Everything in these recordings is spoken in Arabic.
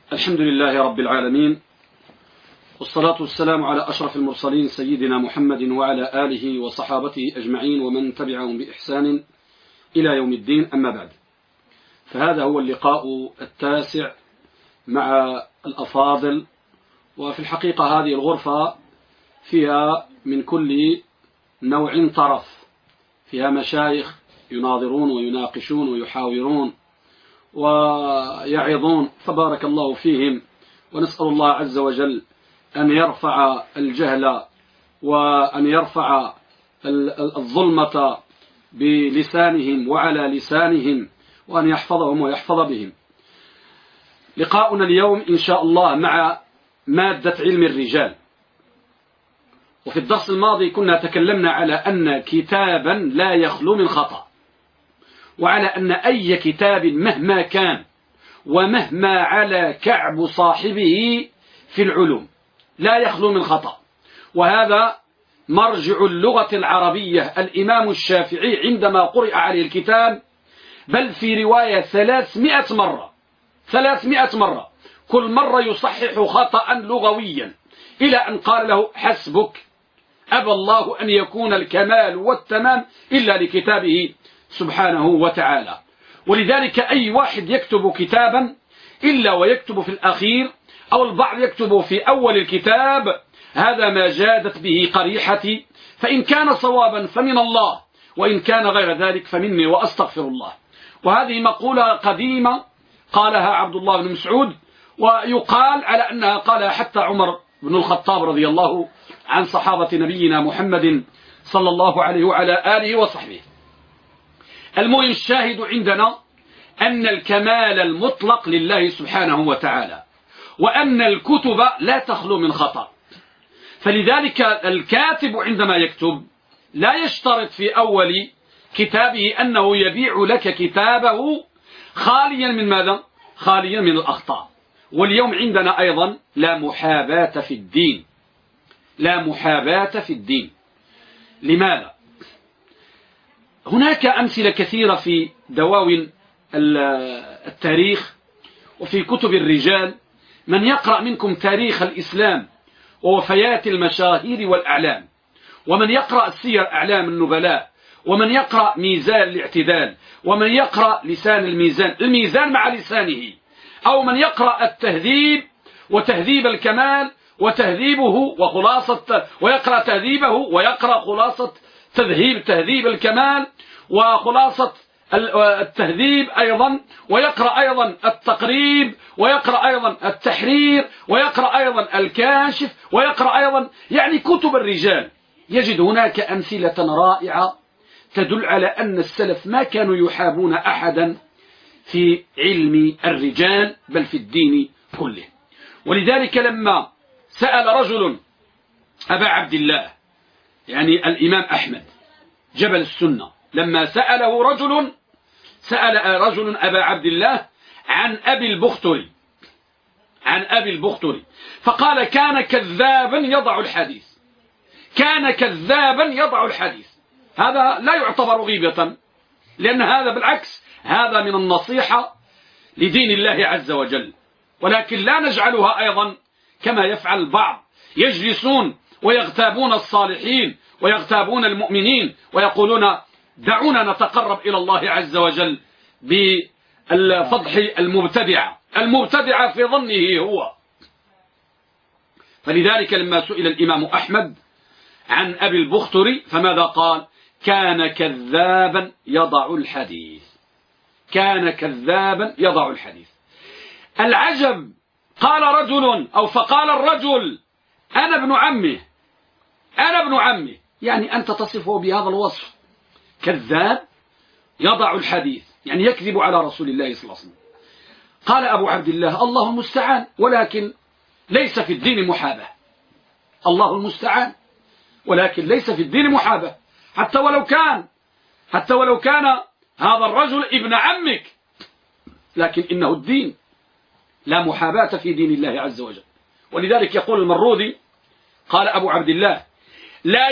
الحمد لله رب العالمين، والصلاة والسلام على أشرف المرسلين سيدنا محمد وعلى آله وصحابته أجمعين ومن تبعهم بإحسان إلى يوم الدين. أما بعد، فهذا هو اللقاء التاسع مع الأفاضل، وفي الحقيقة هذه الغرفة فيها من كل نوع طرف، فيها مشايخ يناظرون ويناقشون ويحاورون ويعظون، فبارك الله فيهم، ونسأل الله عز وجل أن يرفع الجهل وأن يرفع الظلمة بلسانهم وعلى لسانهم، وأن يحفظهم ويحفظ بهم. لقاؤنا اليوم إن شاء الله مع مادة علم الرجال. وفي الدرس الماضي كنا تكلمنا على أن كتابا لا يخلو من خطأ، وعلى أن أي كتاب مهما كان ومهما على كعب صاحبه في العلوم لا يخلو من خطأ. وهذا مرجع اللغة العربية الإمام الشافعي عندما قرئ عليه الكتاب، بل في رواية 300 مرة، كل مرة يصحح خطأ لغويا، إلى أن قال له: حسبك، أبى الله أن يكون الكمال والتمام إلا لكتابه سبحانه وتعالى. ولذلك أي واحد يكتب كتابا إلا ويكتب في الأخير، أو البعض يكتب في أول الكتاب، هذا ما جادت به قريحتي، فإن كان صوابا فمن الله، وإن كان غير ذلك فمني وأستغفر الله. وهذه مقولة قديمة قالها عبد الله بن مسعود، ويقال على أنها قالها حتى عمر بن الخطاب رضي الله عن صحابة نبينا محمد صلى الله عليه وعلى آله وصحبه. المهم، الشاهد عندنا أن الكمال المطلق لله سبحانه وتعالى، وأن الكتب لا تخلو من خطأ. فلذلك الكاتب عندما يكتب لا يشترط في أول كتابه أنه يبيع لك كتابه خاليا من ماذا؟ خاليا من الأخطاء. واليوم عندنا أيضا لا محاباة في الدين، لا محاباة في الدين. لماذا؟ هناك أمثلة كثيرة في دواوين التاريخ وفي كتب الرجال. من يقرأ منكم تاريخ الإسلام ووفيات المشاهير والأعلام، ومن يقرأ سير أعلام النبلاء، ومن يقرأ ميزان الاعتدال، ومن يقرأ لسان الميزان مع لسانه، أو من يقرأ التهذيب وتهذيب الكمال وتهذيبه وخلاصة، ويقرأ تهذيبه ويقرأ خلاصة تهذيب الكمال وخلاصة التهذيب أيضا، ويقرأ أيضا التقريب، ويقرأ أيضا التحرير، ويقرأ أيضا الكاشف، ويقرأ أيضا يعني كتب الرجال، يجد هناك أمثلة رائعة تدل على أن السلف ما كانوا يحابون أحدا في علم الرجال بل في الدين كله. ولذلك لما سأل رجل أبا عبد الله، يعني الإمام أحمد جبل السنة، لما سأل رجل أبا عبد الله عن أبي البختري، فقال: كان كذابا يضع الحديث. هذا لا يعتبر غيبة، لأن هذا بالعكس هذا من النصيحة لدين الله عز وجل. ولكن لا نجعلها أيضا كما يفعل البعض، يجلسون ويغتابون الصالحين ويغتابون المؤمنين ويقولون: دعونا نتقرب إلى الله عز وجل بالفضح المبتدعة في ظنه هو. فلذلك لما سئل الإمام أحمد عن أبي البختري فماذا قال؟ كان كذابا يضع الحديث. العجب، فقال الرجل: أنا ابن عمه، يعني أنت تصفه بهذا الوصف، كذاب يضع الحديث، يعني يكذب على رسول الله صلى الله عليه وسلم. قال أبو عبد الله: الله المستعان، ولكن ليس في الدين محابة. الله المستعان، ولكن ليس في الدين محابة، حتى ولو كان هذا الرجل ابن عمك، لكن إنه الدين، لا محاباة في دين الله عز وجل. ولذلك يقول المرودي، قال أبو عبد الله: لا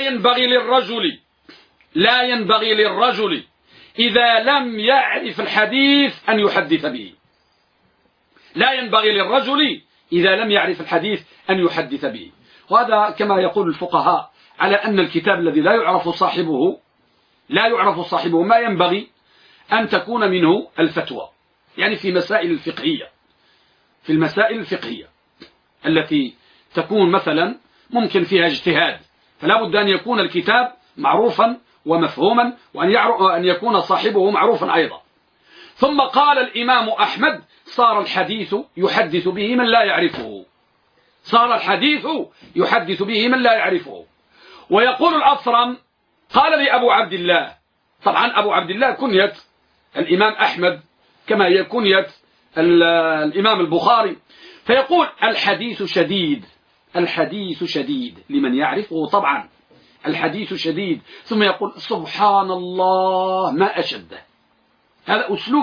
ينبغي للرجل إذا لم يعرف الحديث أن يحدث به. لا ينبغي للرجل إذا لم يعرف الحديث أن يحدث به. وهذا كما يقول الفقهاء على أن الكتاب الذي لا يعرف صاحبه ما ينبغي أن تكون منه الفتوى، يعني في المسائل الفقهية التي تكون مثلا ممكن فيها اجتهاد، فلا بد أن يكون الكتاب معروفا ومفهوما، وأن يكون صاحبه معروفا أيضا. ثم قال الإمام أحمد: صار الحديث يحدث به من لا يعرفه. ويقول الأثرم: قال لي أبو عبد الله. طبعا أبو عبد الله كنية الإمام أحمد كما هي كنية الإمام البخاري. فيقول: الحديث شديد لمن يعرفه طبعا، الحديث شديد. ثم يقول: سبحان الله ما أشده. هذا أسلوب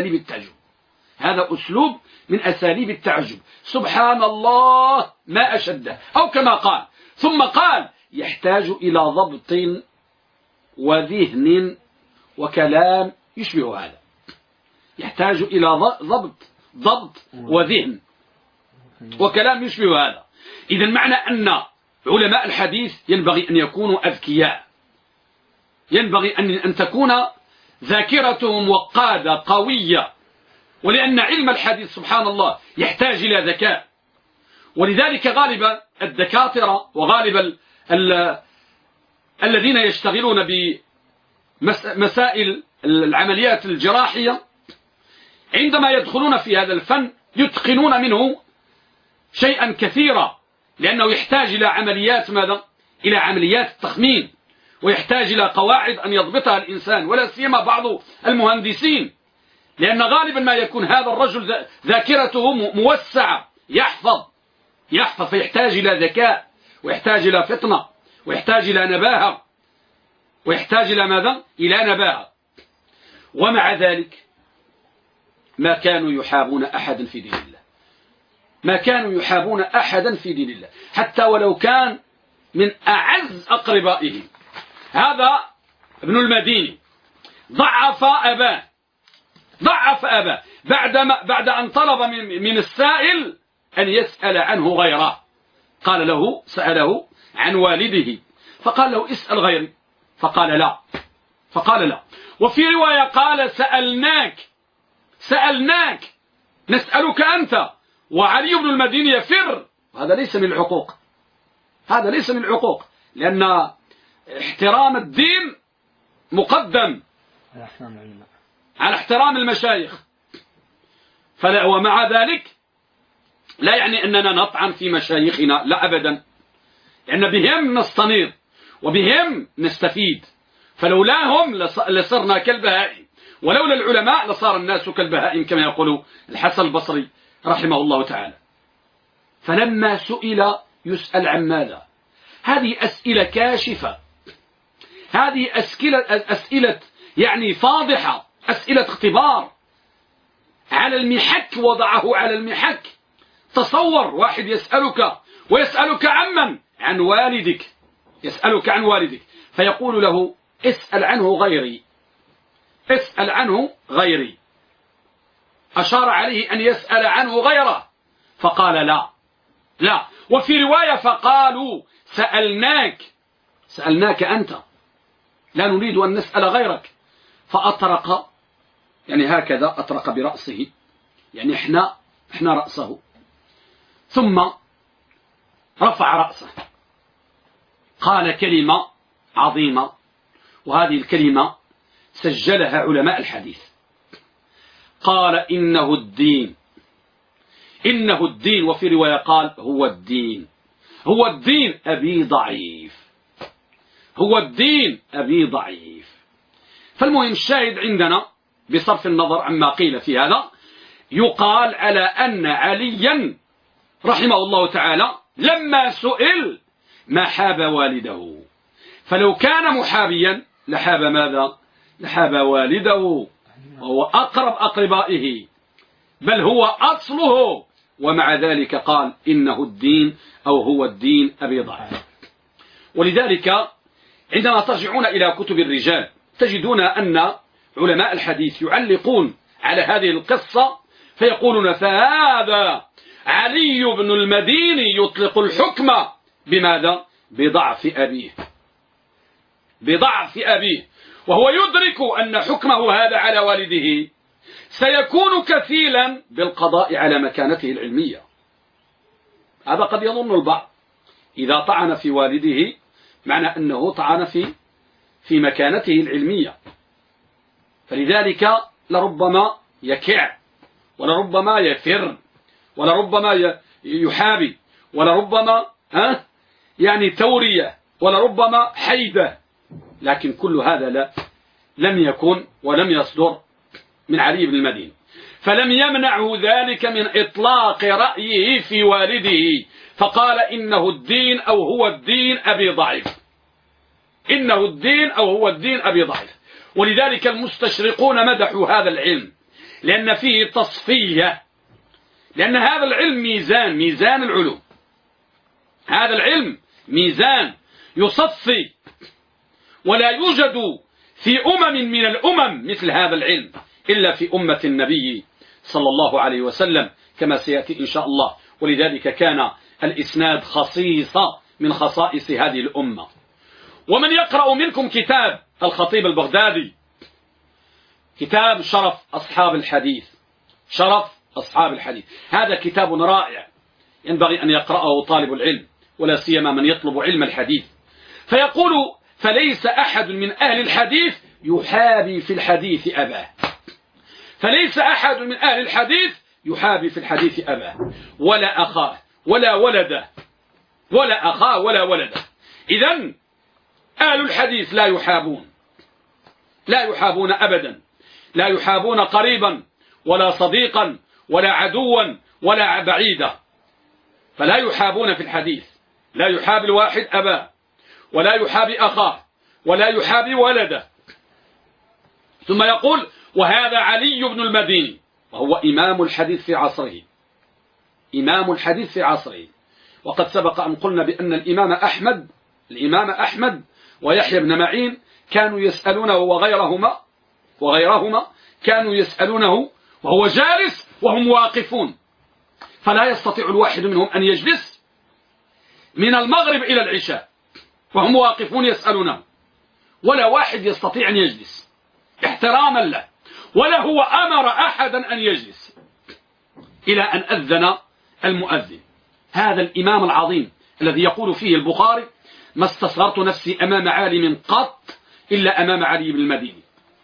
من أساليب التعجب. سبحان الله ما أشده، أو كما قال. ثم قال: يحتاج إلى ضبط وذهن وكلام يشبه هذا. يحتاج إلى ضبط وذهن وكلام يشبه هذا. إذن معنى أن علماء الحديث ينبغي أن يكونوا أذكياء، ينبغي أن تكون ذاكرتهم وقادة قوية، ولأن علم الحديث سبحان الله يحتاج إلى ذكاء. ولذلك غالبا الدكاترة وغالبا الذين يشتغلون بمسائل العمليات الجراحية عندما يدخلون في هذا الفن يتقنون منه شيئا كثيرا، لأنه يحتاج إلى عمليات إلى عمليات التخمين، ويحتاج إلى قواعد أن يضبطها الإنسان، ولا سيما بعض المهندسين، لأن غالبا ما يكون هذا الرجل ذاكرته موسعة، يحفظ فيحتاج إلى ذكاء، ويحتاج إلى فطنة، ويحتاج إلى نباهة، إلى نباهة. ومع ذلك ما كانوا يحابون أحدا في دين الله، حتى ولو كان من أعز أقربائهم. هذا ابن المديني ضعف أباه بعد أن طلب من السائل أن يسأل عنه غيره. سأله عن والده، فقال له: اسأل غيري، فقال لا. وفي رواية قال: سألناك نسألك أنت. وعلي بن المديني يفر. هذا ليس من العقوق، لأن احترام الدين مقدم على احترام المشايخ. ومع ذلك لا يعني أننا نطعن في مشايخنا، لا أبدا، لأن بهم نستنير وبهم نستفيد. فلولاهم لصرنا كالبهائم، ولولا العلماء لصار الناس كالبهائم، كما يقول الحسن البصري رحمه الله تعالى. فلما سئل يسأل عن ماذا؟ هذه أسئلة كاشفة، هذه أسئلة يعني فاضحة، أسئلة اختبار على المحك، وضعه على المحك. تصور واحد يسألك عمن؟ عن والدك، يسألك عن والدك، فيقول له: اسأل عنه غيري. أشار عليه أن يسأل عنه غيره، فقال: لا. وفي رواية فقالوا: سألناك أنت، لا نريد أن نسأل غيرك. فأطرق، يعني هكذا أطرق برأسه، يعني احنا رأسه، ثم رفع رأسه، قال كلمة عظيمة، وهذه الكلمة سجلها علماء الحديث. قال: إنه الدين. وفي رواية قال: هو الدين أبي ضعيف. فالمهم الشاهد عندنا بصرف النظر عما قيل في هذا، يقال على أن عليا رحمه الله تعالى لما سئل ما حاب والده، فلو كان محابيا لحاب ماذا؟ لحاب والده، وهو أقرب أقربائه، بل هو أصله. ومع ذلك قال: إنه الدين، أو هو الدين أبي ضعيف. ولذلك عندما ترجعون إلى كتب الرجال تجدون أن علماء الحديث يعلقون على هذه القصة فيقولون فهذا علي بن المديني يطلق الحكم بماذا؟ بضعف أبيه، بضعف أبيه، وهو يدرك أن حكمه هذا على والده سيكون كفيلا بالقضاء على مكانته العلمية. هذا قد يظن البعض إذا طعن في والده معنى أنه طعن في مكانته العلمية، فلذلك لربما يكع، ولربما يفر، ولربما يحابي، ولربما يعني تورية، ولربما حيدة، لكن كل هذا لم يكن ولم يصدر من علي بن المديني، فلم يمنعه ذلك من إطلاق رأيه في والده، فقال إنه الدين أو هو الدين أبي ضعيف، إنه الدين أو هو الدين أبي ضعيف. ولذلك المستشرقون مدحوا هذا العلم لأن فيه تصفية، لأن هذا العلم ميزان العلوم، هذا العلم ميزان يصفي، ولا يوجد في من الأمم مثل هذا العلم إلا في أمة النبي صلى الله عليه وسلم كما سيأتي إن شاء الله. ولذلك كان الإسناد خصيصة من خصائص هذه الأمة. ومن يقرأ منكم كتاب الخطيب البغدادي، كتاب شرف أصحاب الحديث، شرف أصحاب الحديث، هذا كتاب رائع ينبغي أن يقرأه طالب العلم، ولا سيما من يطلب علم الحديث. فيقول فليس أحد من أهل الحديث يحابي في الحديث أباه، فليس أحد من أهل الحديث يحابي في الحديث أباه ولا أخاه ولا ولده، ولا أخاه ولا ولده. إذن أهل الحديث لا يحابون، لا يحابون أبدا، لا يحابون قريبا ولا صديقا ولا عدوا ولا بعيدا، فلا يحابون في الحديث، لا يحابي الواحد أباه ولا يحابي أخاه ولا يحابي ولده. ثم يقول وهذا علي بن المديني وهو إمام الحديث في عصره، إمام الحديث في عصره. وقد سبق أن قلنا بأن الإمام أحمد ويحيى بن معين كانوا يسألونه وغيرهما كانوا يسألونه وهو جالس وهم واقفون، فلا يستطيع الواحد منهم أن يجلس من المغرب إلى العشاء وهم واقفون يسألونه، ولا واحد يستطيع أن يجلس احتراما له، ولا هو أمر أحدا أن يجلس إلى أن أذن المؤذن. هذا الإمام العظيم الذي يقول فيه البخاري ما استصغرت نفسي أمام عالم قط إلا أمام علي بن المديني،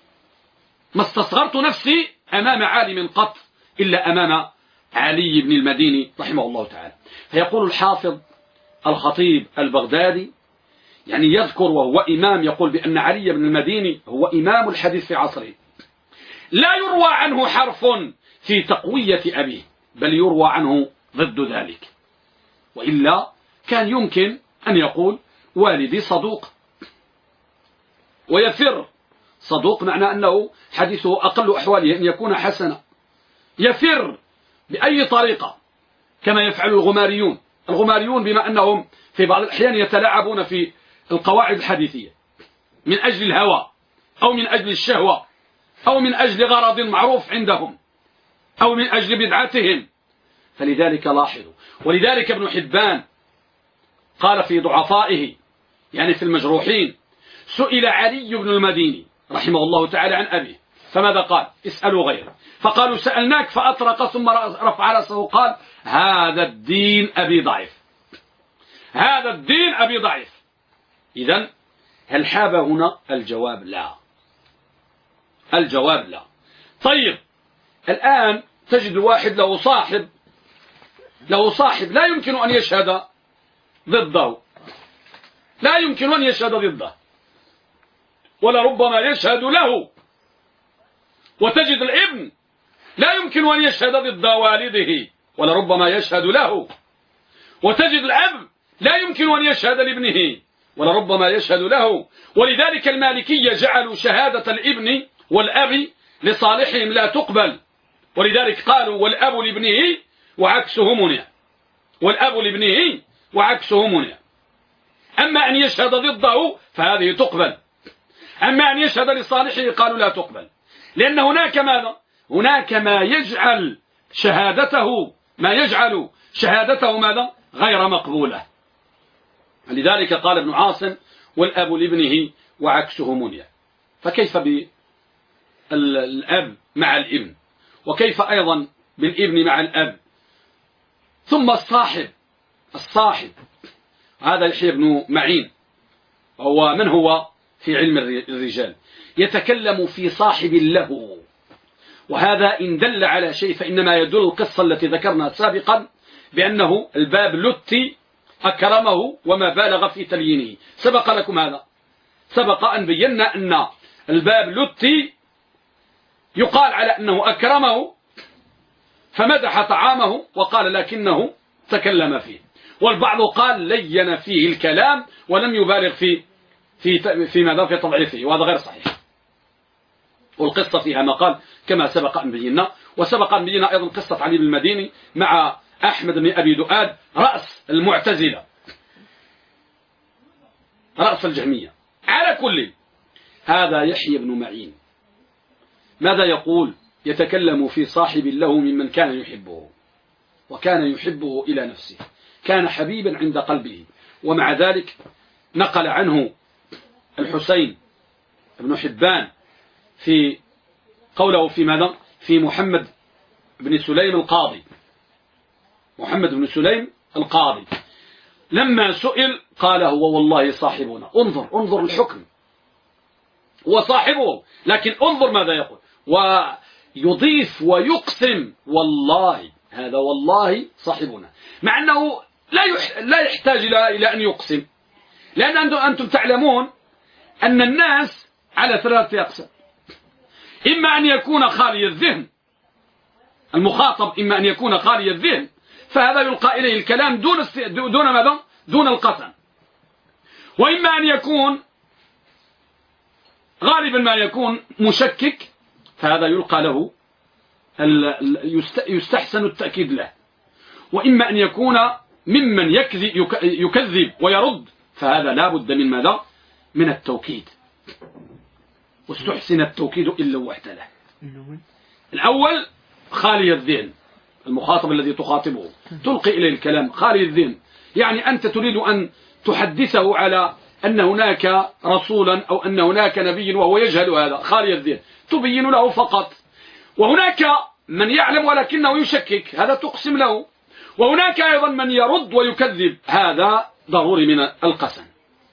ما استصغرت نفسي أمام عالم قط إلا أمام علي بن المديني رحمه الله تعالى. فيقول الحافظ الخطيب البغدادي يعني يذكر وهو إمام، يقول بأن علي بن المديني هو إمام الحديث في عصره، لا يروى عنه حرف في تقوية أبيه، بل يروى عنه ضد ذلك، وإلا كان يمكن أن يقول والدي صدوق ويفر. صدوق معنى أنه حديثه أقل أحواله أن يكون حسنا، يفر بأي طريقة كما يفعل الغماريون بما أنهم في بعض الأحيان يتلاعبون في القواعد الحديثية من أجل الهوى أو من أجل الشهوة أو من أجل غرض معروف عندهم أو من أجل بدعتهم. فلذلك لاحظوا، ولذلك ابن حبان قال في ضعفائه يعني في المجروحين سئل علي بن المديني رحمه الله تعالى عن أبيه فماذا قال؟ اسألوا غيره، فقالوا سألناك، فأطرق ثم رفع رأسه قال هذا الدين أبي ضعيف، هذا الدين أبي ضعيف. إذن هل حاب هنا؟ الجواب لا، الجواب لا. طيب الآن تجد الواحد له صاحب لا يمكن أن يشهد ضده، لا يمكن أن يشهد ضده، ولربما يشهد له. وتجد الابن لا يمكن أن يشهد ضد والده ولربما يشهد له. وتجد الأب لا يمكن أن يشهد لابنه ولربما يشهد له. ولذلك المالكية جعلوا شهادة الابن والأب لصالحهم لا تقبل، ولذلك قالوا والأب لابنه وعكسه منع، والأب لابنه وعكسه منع. أما أن يشهد ضده فهذه تقبل، أما أن يشهد لصالحه قالوا لا تقبل، لأن هناك ماذا؟ هناك ما يجعل شهادته ما يجعل شهادته ماذا غير مقبولة. لذلك قال ابن عاصم والأب لابنه وعكسه منيع. فكيف بالأب مع الابن، وكيف أيضا بالابن مع الأب؟ ثم الصاحب هذا يحيى بن معين، هو من هو في علم الرجال، يتكلم في صاحب له، وهذا إن دل على شيء فإنما يدل القصة التي ذكرنا سابقا بأنه الباب لتي أكرمه وما بالغ في تليينه. سبق لكم هذا، سبق أن بينا أن الباب لتي يقال على أنه أكرمه فمدح طعامه وقال لكنه تكلم فيه، والبعض قال لين فيه الكلام ولم يبالغ في ماذا في تضعيفه، وهذا غير صحيح. والقصة فيها مقال كما سبق أن بينا، وسبق أن بينا أيضا قصة علي بن المديني مع أحمد بن أبي دؤاد رأس المعتزلة، رأس الجهمية. على كل هذا يحيى بن معين ماذا يقول؟ يتكلم في صاحب له ممن كان يحبه، وكان يحبه إلى نفسه، كان حبيبا عند قلبه. ومع ذلك نقل عنه الحسين بن حبان في قوله في ماذا؟ في محمد بن سليم القاضي، محمد بن سليم القاضي لما سئل قال هو والله صاحبنا. انظر الحكم، هو صاحبه، لكن انظر ماذا يقول، ويضيف ويقسم والله، هذا والله صاحبنا، مع أنه لا يحتاج إلى أن يقسم، لأن أنتم تعلمون أن الناس على 3 أقسام: إما أن يكون خالي الذهن، المخاطب إما أن يكون خالي الذهن فهذا يلقى إليه الكلام دون ماذا؟ دون القسم، وإما أن يكون غالبا ما يكون مشكك فهذا يلقى له يستحسن التأكيد له، وإما أن يكون ممن يكذب ويرد فهذا لا بد من ماذا؟ من التوكيد، واستحسن التوكيد إلا وحده له. الأول خالي الذهن، المخاطب الذي تخاطبه تلقي إليه الكلام خالي الذهن، يعني أنت تريد أن تحدثه على أن هناك رسولا أو أن هناك نبي وهو يجهل هذا، خالي الذهن تبين له فقط. وهناك من يعلم ولكنه يشكك، هذا تقسم له. وهناك أيضا من يرد ويكذب، هذا ضروري من القسم.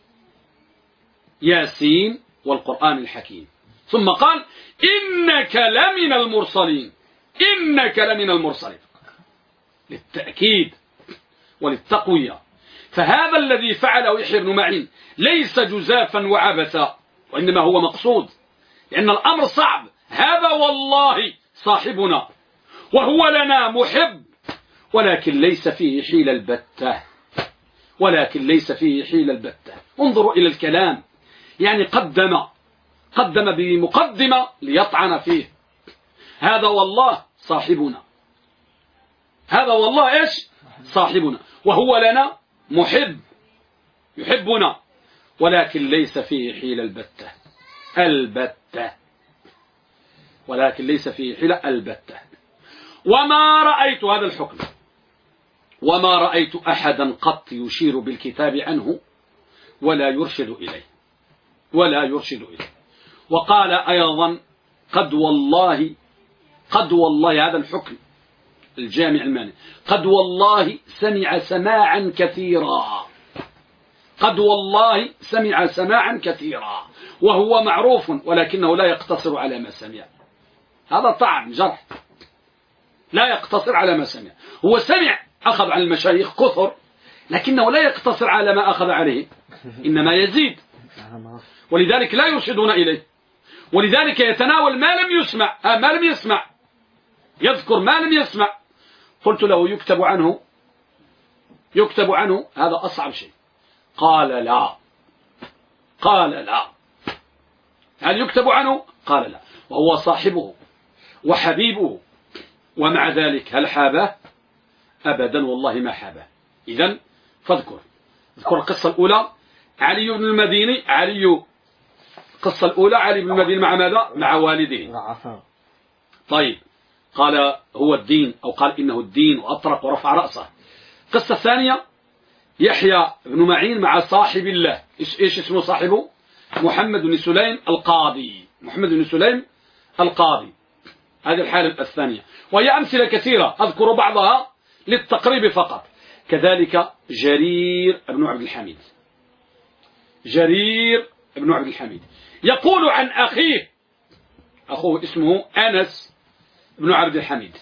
ياسين والقرآن الحكيم. ثم قال إنك لمن المرسلين، إنك لمن المرسلين، للتأكيد وللتقوية. فهذا الذي فعله يحيى بن معين ليس جزافا وعبثا، وإنما هو مقصود، لأن الأمر صعب. هذا والله صاحبنا وهو لنا محب، ولكن ليس فيه حيل البتة، ولكن ليس فيه حيل البتة. انظروا إلى الكلام، يعني قدم بمقدمة ليطعن فيه. هذا والله صاحبنا، هذا والله إيش؟ صاحبنا، وهو لنا محب، يحبنا، ولكن ليس فيه حيل البتة، ولكن ليس فيه حيل البتة. وما رأيت هذا الحكم، وما رأيت أحدا قط يشير بالكتاب عنه ولا يرشد إليه، ولا يرشد إليه. وقال أيضا قد والله هذا الحكم الجامع المانع، قد والله سمع سماعا كثيرا، قد والله سمع سماعا كثيرا، وهو معروف ولكنه لا يقتصر على ما سمع. هذا طعن جرح، لا يقتصر على ما سمع. هو سمع، أخذ عن المشايخ كثر، لكنه لا يقتصر على ما أخذ عليه، إنما يزيد، ولذلك لا يرشدون إليه، ولذلك يتناول ما لم يسمع، يذكر ما لم يسمع. قلت له يكتب عنه، هذا أصعب شيء. قال لا. هل يكتب عنه؟ قال لا، وهو صاحبه وحبيبه، ومع ذلك هل حابه؟ أبدا والله ما حابه. إذن فاذكر القصة الأولى علي بن المديني، القصة الأولى علي بن المديني مع ماذا؟ مع والده. طيب قال هو الدين، أو قال إنه الدين، وأطرق ورفع رأسه. القصة الثانية يحيى بن معين مع صاحب الله. إيش اسمه صاحبه؟ محمد بن سليم القاضي. محمد بن سليم القاضي. هذه الحالة الثانية، وهي أمثلة كثيرة أذكر بعضها للتقريب فقط. كذلك جرير بن عبد الحميد. جرير بن عبد الحميد يقول عن أخيه، أخوه اسمه أنس بن عبد الحميد.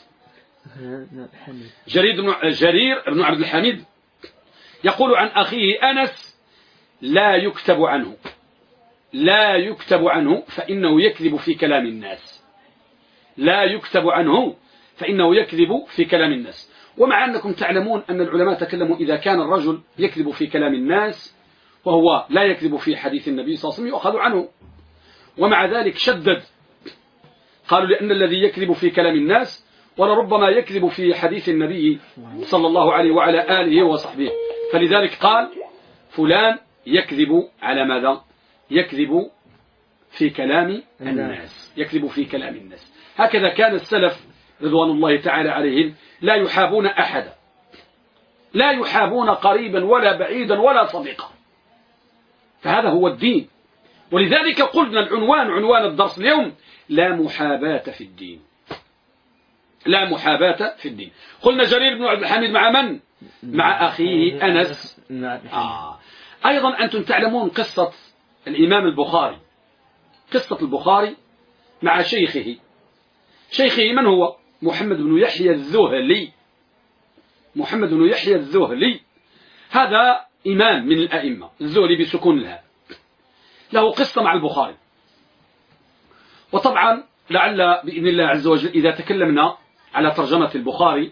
جرير بن عبد الحميد يقول عن أخيه أنس: لا يكتب عنه، لا يكتب عنه فإنه يكذب في كلام الناس. لا يكتب عنه فإنه يكذب في كلام الناس. ومع أنكم تعلمون أن العلماء تكلموا إذا كان الرجل يكذب في كلام الناس وهو لا يكذب في حديث النبي صلى الله عليه وسلم يؤخذ عنه. ومع ذلك شدد، قالوا لأن الذي يكذب في كلام الناس ولربما يكذب في حديث النبي صلى الله عليه وعلى آله وصحبه، فلذلك قال فلان يكذب على ماذا؟ يكذب في كلام الناس، يكذب في كلام الناس. هكذا كان السلف رضوان الله تعالى عليهم لا يحابون أحدا، لا يحابون قريبا ولا بعيدا ولا صديقا، فهذا هو الدين. ولذلك قلنا العنوان، عنوان الدرس اليوم: لا محاباة في الدين. لا محاباة في الدين. قلنا جرير بن عبد الحميد مع من؟ مع أخيه أنس. أيضا أنتم تعلمون قصة الإمام البخاري، قصة البخاري مع شيخه. شيخه من هو؟ محمد بن يحيى الذهلي. محمد بن يحيى الذهلي هذا إمام من الأئمة، الذهلي بسكون الهاء، له قصة مع البخاري. وطبعا لعل بإذن الله عز وجل إذا تكلمنا على ترجمة البخاري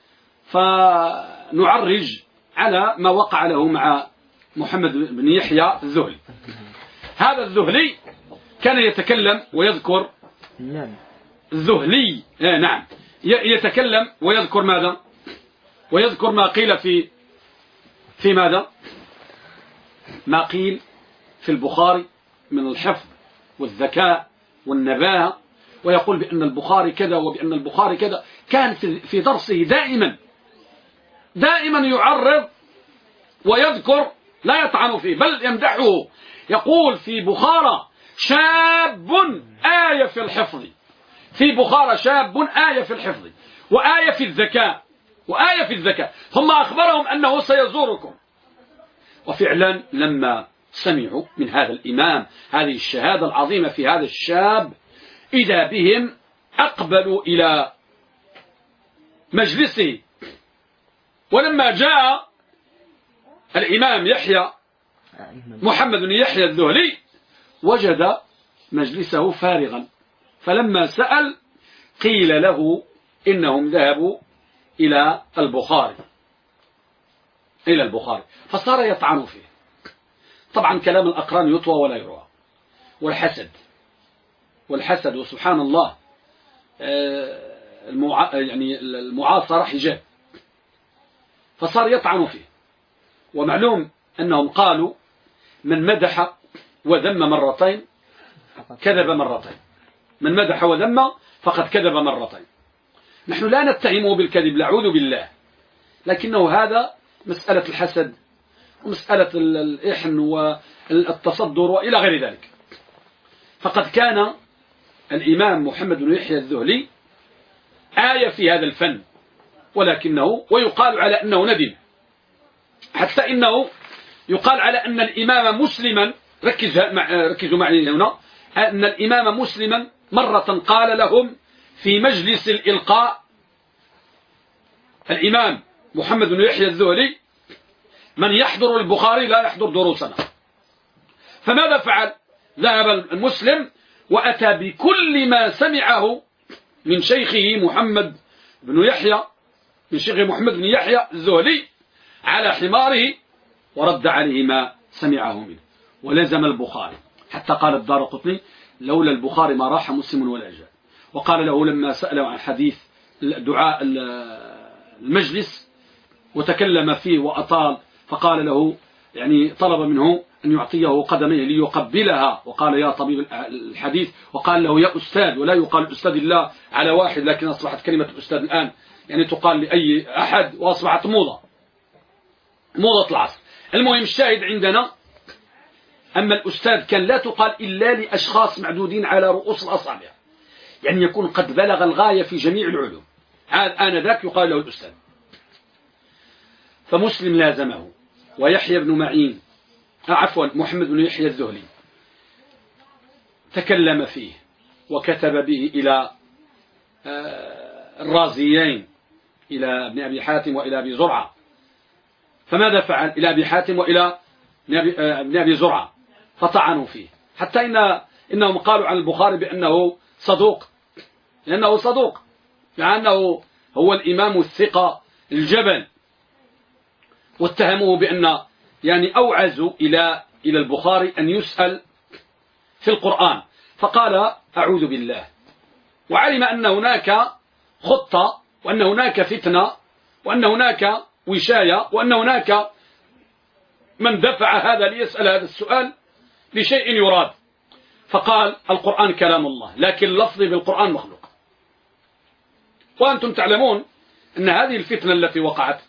فنعرج على ما وقع له مع محمد بن يحيى الذهلي. هذا الذهلي كان يتكلم ويذكر الذهلي نعم يتكلم ويذكر ماذا؟ ويذكر ما قيل في ماذا؟ ما قيل في البخاري من الحفظ والذكاء والنباهة، ويقول بأن البخاري كذا وبأن البخاري كذا. كان في درسه دائما يعرض ويذكر، لا يطعن فيه بل يمدحه. يقول في بخارى شاب آية في الحفظ، في بخارى شاب آية في الحفظ وآية في الذكاء، وآية في الذكاء، ثم أخبرهم أنه سيزوركم. وفعلا لما سمعوا من هذا الإمام هذه الشهادة العظيمة في هذا الشاب، إذا بهم أقبلوا إلى مجلسه. ولما جاء الإمام يحيى محمد بن يحيى الذهلي وجد مجلسه فارغا، فلما سأل قيل له إنهم ذهبوا إلى البخاري، فصار يطعن فيه. طبعا كلام الأقران يطوى ولا يروى، والحسد وسبحان الله يعني المعاصرة حجاب، فصار يطعن فيه. ومعلوم أنهم قالوا من مدح وذم مرتين كذب مرتين، من مدح وذم فقد كذب مرتين. نحن لا نتهمه بالكذب، نعوذ بالله، لكنه هذا مسألة الحسد ومسألة الإحن والتصدر وإلى غير ذلك. فقد كان الإمام محمد بن يحيى الذهلي آية في هذا الفن، ولكنه ويقال على أنه ندم، حتى إنه يقال على أن الإمام مسلما، ركزوا معي هنا، أن الإمام مسلما مرة قال لهم في مجلس الإلقاء، الإمام محمد بن يحيى الذهلي: من يحضر البخاري لا يحضر دروسنا. فماذا فعل؟ ذهب المسلم وأتى بكل ما سمعه من شيخه محمد بن يحيى، من شيخه محمد بن يحيى الذهلي على حماره، ورد عليه ما سمعه منه، ولزم البخاري. حتى قال الدارقطني: لولا البخاري ما راح مسلم ولا جاء. وقال له لما سأله عن حديث دعاء المجلس وتكلم فيه وأطال، فقال له يعني طلب منه أن يعطيه قدميه ليقبلها، وقال يا طبيب الحديث، وقال له يا أستاذ، ولا يقال أستاذ الله على واحد، لكن أصبحت كلمة أستاذ الآن يعني تقال لأي أحد، وأصبحت موضة العصر. المهم الشاهد عندنا، أما الأستاذ كان لا تقال إلا لأشخاص معدودين على رؤوس الأصابع، يعني يكون قد بلغ الغاية في جميع العلوم، آنذاك يقال له الأستاذ. فمسلم لازمه، ويحيى بن معين محمد بن يحيى الذهلي تكلم فيه وكتب به إلى الرازيين، إلى ابن أبي حاتم وإلى أبي زرعة. فماذا فعل؟ إلى أبي حاتم وإلى ابن أبي زرعة، فطعنوا فيه، حتى إنهم قالوا عن البخاري بأنه صدوق، لأنه صدوق، لأنه هو الإمام الثقة الجبل، واتهموه بأن يعني أوعزوا إلى البخاري أن يسأل في القرآن، فقال أعوذ بالله، وعلم أن هناك خطة، وأن هناك فتنة، وأن هناك وشاية، وأن هناك من دفع هذا ليسأل هذا السؤال لشيء يراد، فقال القرآن كلام الله، لكن لفظي بالقرآن مخلوق. وأنتم تعلمون أن هذه الفتنة التي وقعت،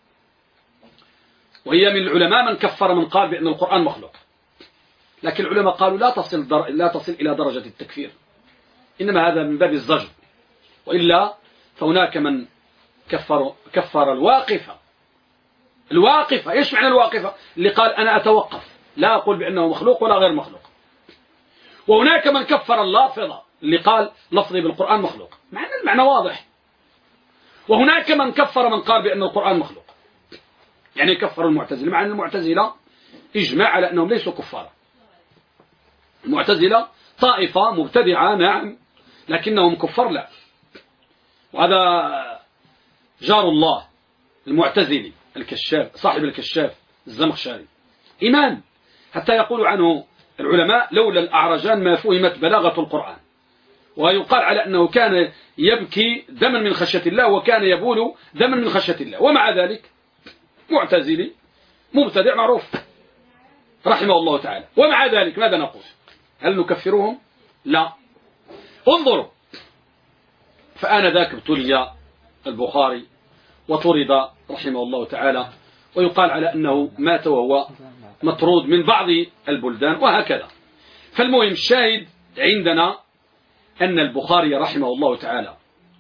وهي من العلماء من كفر من قال بأن القرآن مخلوق، لكن العلماء قالوا لا تصل إلى درجة التكفير، إنما هذا من باب الزجر، وإلا فهناك من كفر الواقفة. إيش معنى الواقفة؟ اللي قال أنا أتوقف، لا أقول بأنه مخلوق ولا غير مخلوق. وهناك من كفر اللافظة، اللي قال لفظي بالقرآن مخلوق، المعنى واضح. وهناك من كفر من قال بأن القرآن مخلوق، يعني كفر المعتزلة، مع أن المعتزلة إجماع على أنهم ليسوا كفارا. المعتزلة طائفة مبتدعة نعم، لكنهم كفار لا. وهذا جار الله المعتزلي الكشاف، صاحب الكشاف الزمخشري، إمام، حتى يقول عنه العلماء لولا الأعرجان ما فهمت بلاغة القرآن. ويقال على أنه كان يبكي دما من خشية الله، وكان يبول دما من خشية الله، ومع ذلك معتزلي مبتدع معروف رحمه الله تعالى. ومع ذلك ماذا نقول؟ هل نكفرهم؟ لا. انظروا، فآنذاك ابتلي البخاري وطرد رحمه الله تعالى، ويقال على أنه مات وهو مطرود من بعض البلدان، وهكذا. فالمهم الشاهد عندنا أن البخاري رحمه الله تعالى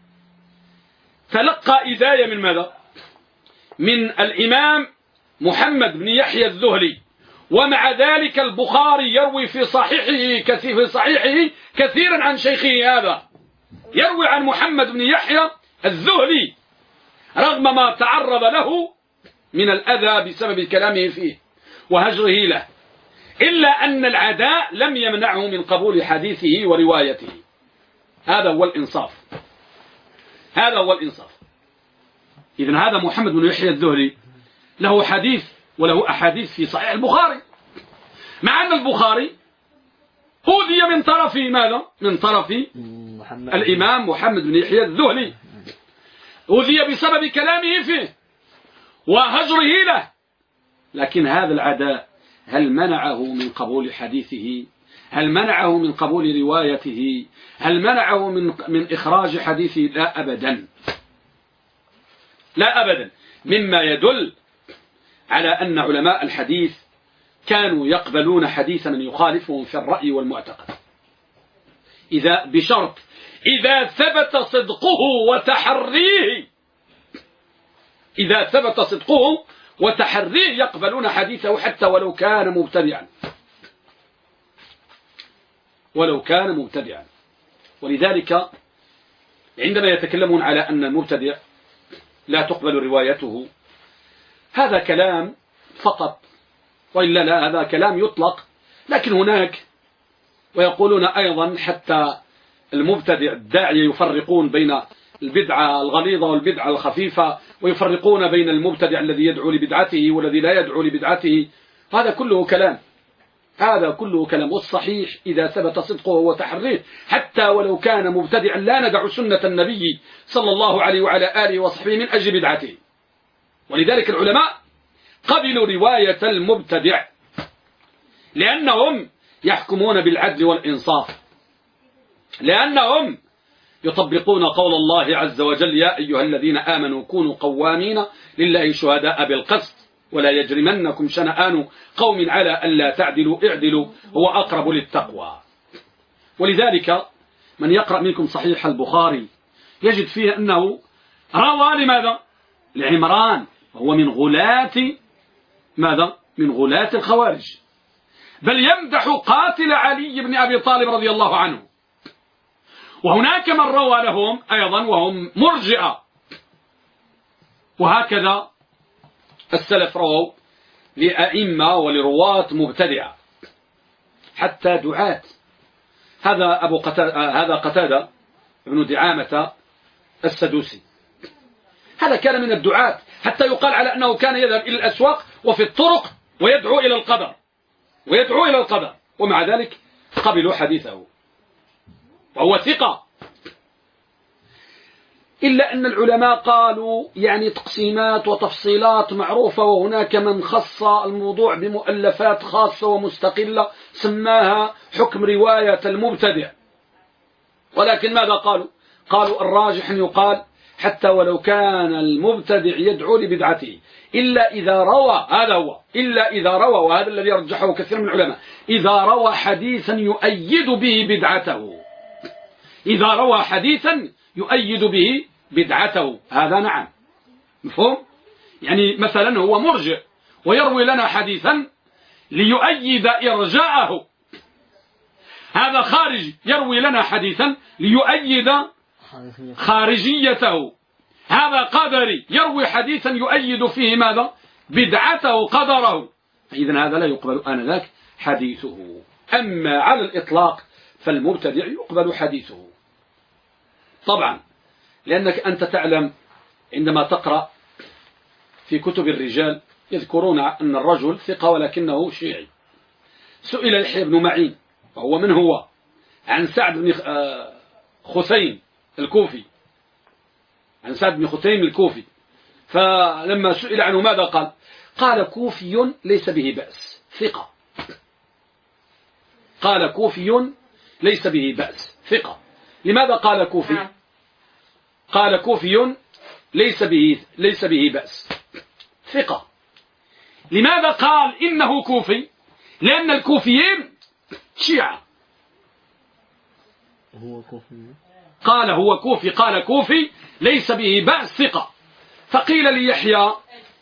تلقى إذاية من ماذا؟ من الإمام محمد بن يحيى الذهلي، ومع ذلك البخاري يروي في صحيحه كثيرا عن شيخه هذا، يروي عن محمد بن يحيى الذهلي رغم ما تعرض له من الأذى بسبب كلامه فيه وهجره له، إلا أن العداء لم يمنعه من قبول حديثه وروايته. هذا هو الإنصاف. إذن هذا محمد بن يحيى الذهلي له حديث وله أحاديث في صحيح البخاري، مع أن البخاري أوذي من طرف ماذا؟ من طرف الإمام محمد بن يحيى الذهلي، أوذي بسبب كلامه فيه وهجره له، لكن هذا العداء هل منعه من قبول حديثه؟ هل منعه من قبول روايته؟ هل منعه من إخراج حديثه؟ لا أبدا، لا أبدا، مما يدل على أن علماء الحديث كانوا يقبلون حديث من يخالفهم في الرأي والمعتقد، بشرط إذا ثبت صدقه وتحريه يقبلون حديثه حتى ولو كان مبتدعا. ولذلك عندما يتكلمون على أن المبتدع لا تقبل روايته، هذا كلام فقط، وإلا لا، هذا كلام يطلق. لكن هناك ويقولون أيضا حتى المبتدع الداعية يفرقون بين البدعة الغليظة والبدعة الخفيفة، ويفرقون بين المبتدع الذي يدعو لبدعته والذي لا يدعو لبدعته. هذا كله كلام، والصحيح إذا ثبت صدقه وتحريه حتى ولو كان مبتدعا لا ندع سنة النبي صلى الله عليه وعلى آله وصحبه من أجل بدعته. ولذلك العلماء قبلوا رواية المبتدع لأنهم يحكمون بالعدل والإنصاف، لأنهم يطبقون قول الله عز وجل: يا أيها الذين آمنوا كونوا قوامين لله شهداء بالقسط ولا يجرمنكم شنآن قوم على ألا تعدلوا اعدلوا هو أقرب للتقوى. ولذلك من يقرأ منكم صحيح البخاري يجد فيه أنه روى لماذا؟ لعمران، وهو من غلاة ماذا؟ من غلاة الخوارج، بل يمدح قاتل علي بن أبي طالب رضي الله عنه. وهناك من روى لهم أيضا وهم مرجئة، وهكذا السلف رووا لأئمة ولرواة مبتدعة حتى دعاة. هذا قتادة بن دعامة السدوسي، هذا كان من الدعاة، حتى يقال على أنه كان يذهب إلى الأسواق وفي الطرق ويدعو إلى القدر، ويدعو إلى القدر، ومع ذلك قبلوا حديثه وهو ثقة. إلا أن العلماء قالوا يعني تقسيمات وتفصيلات معروفة، وهناك من خص الموضوع بمؤلفات خاصة ومستقلة سماها حكم رواية المبتدع. ولكن ماذا قالوا؟ قالوا الراجح أن يقال حتى ولو كان المبتدع يدعو لبدعته إلا إذا روى، هذا هو، إلا إذا روى، وهذا الذي رجحه كثير من العلماء، إذا روى حديثا يؤيد به بدعته، إذا روى حديثا يؤيد به بدعته، هذا نعم، مفهوم؟ يعني مثلا هو مرجئ ويروي لنا حديثا ليؤيد إرجاءه، هذا خارجي يروي لنا حديثا ليؤيد خارجيته، هذا قدري يروي حديثا يؤيد فيه ماذا؟ بدعته قدره، فإذا هذا لا يقبل آنذاك حديثه. أما على الإطلاق فالمبتدع يقبل حديثه طبعا، لأنك أنت تعلم عندما تقرأ في كتب الرجال يذكرون أن الرجل ثقة ولكنه شيعي. سئل يحيى بن معين وهو من هو عن سعد بن خثيم الكوفي، عن سعد بن خثيم الكوفي، فلما سئل عنه ماذا قال؟ قال كوفي ليس به بأس ثقة، قال كوفي ليس به بأس ثقة. لماذا قال كوفي؟ قال كوفي ليس به بأس ثقة. لماذا قال إنه كوفي؟ لأن الكوفيين شيعة. قال هو كوفي، قال كوفي ليس به بأس ثقة. فقيل ليحيى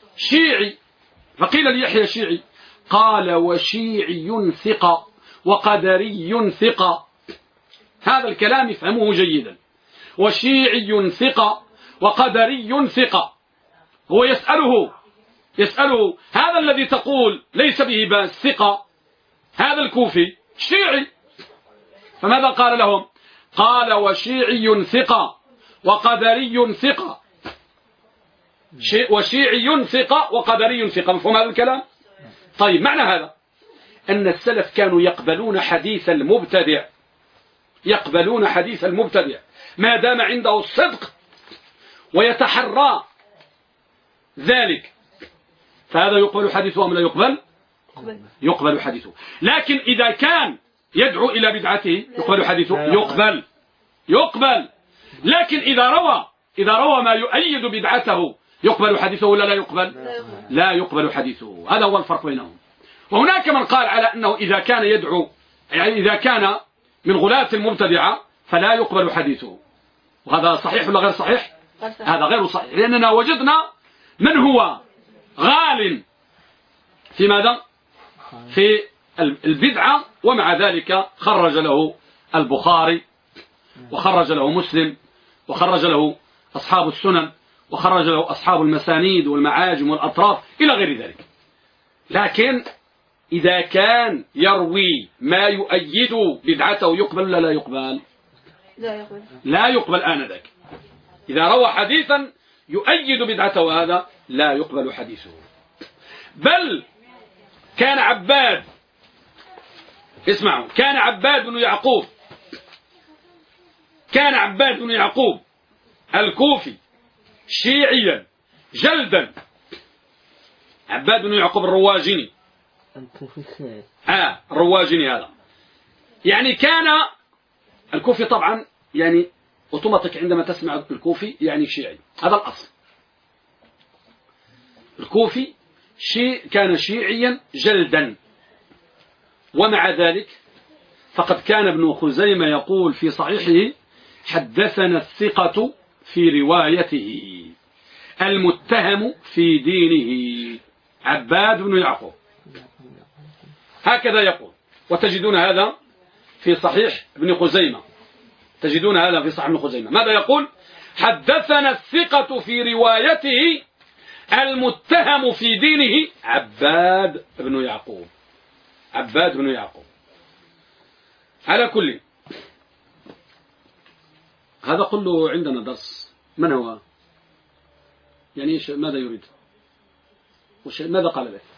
شيعي، قال وشيعي ثقة وقدري ثقة. هذا الكلام يفهمه جيدا، وشيعي ثقة وقدري ثقة. هو يسأله هذا الذي تقول ليس به بأس ثقة، هذا الكوفي شيعي، فماذا قال لهم؟ قال وشيعي ثقة وقدري ثقة، وشيعي ثقة وقدري ثقة. مفهوم هذا الكلام؟ طيب، معنى هذا أن السلف كانوا يقبلون حديث المبتدع، يقبلون حديث المبتدع ما دام عنده الصدق ويتحرى ذلك، فهذا يقبل حديثه أم لا يقبل؟ يقبل حديثه. لكن إذا كان يدعو إلى بدعته يقبل حديثه؟ يقبل. لكن إذا روى ما يؤيد بدعته يقبل حديثه ولا لا يقبل؟ لا يقبل حديثه. هذا هو الفرق بينهم. وهناك من قال على أنه إذا كان يدعو، يعني إذا كان من غلاة المبتدعة فلا يقبل حديثه. وهذا صحيح ولا غير صحيح؟ هذا غير صحيح، لأننا وجدنا من هو غال في ماذا؟ في البدعة، ومع ذلك خرج له البخاري وخرج له مسلم وخرج له أصحاب السنن وخرج له أصحاب المسانيد والمعاجم والأطراف إلى غير ذلك. لكن إذا كان يروي ما يؤيد بدعته يقبل ولا لا يقبل؟ لا يقبل آنذاك. إذا روى حديثا يؤيد بدعته هذا لا يقبل حديثه. بل كان عباد، اسمعوا، كان عباد بن يعقوب الكوفي شيعيا جلدا، عباد بن يعقوب الرواجني الرواجني هذا. يعني كان الكوفي طبعا، يعني اوتوماتيك عندما تسمع الكوفي يعني شيعي، هذا الأصل. الكوفي كان شيعيا جلدا. ومع ذلك فقد كان ابن خزيمة يقول في صحيحه: حدثنا الثقة في روايته المتهم في دينه عباد بن يعقوب. هكذا يقول، وتجدون هذا في صحيح ابن خزيمة، تجدون هذا في صحيح ابن خزيمة. ماذا يقول؟ حدثنا الثقة في روايته المتهم في دينه عباد بن يعقوب. عباد بن يعقوب. على كل، هذا كله عندنا درس. من هو؟ يعني ماذا يريد؟ ماذا قال به؟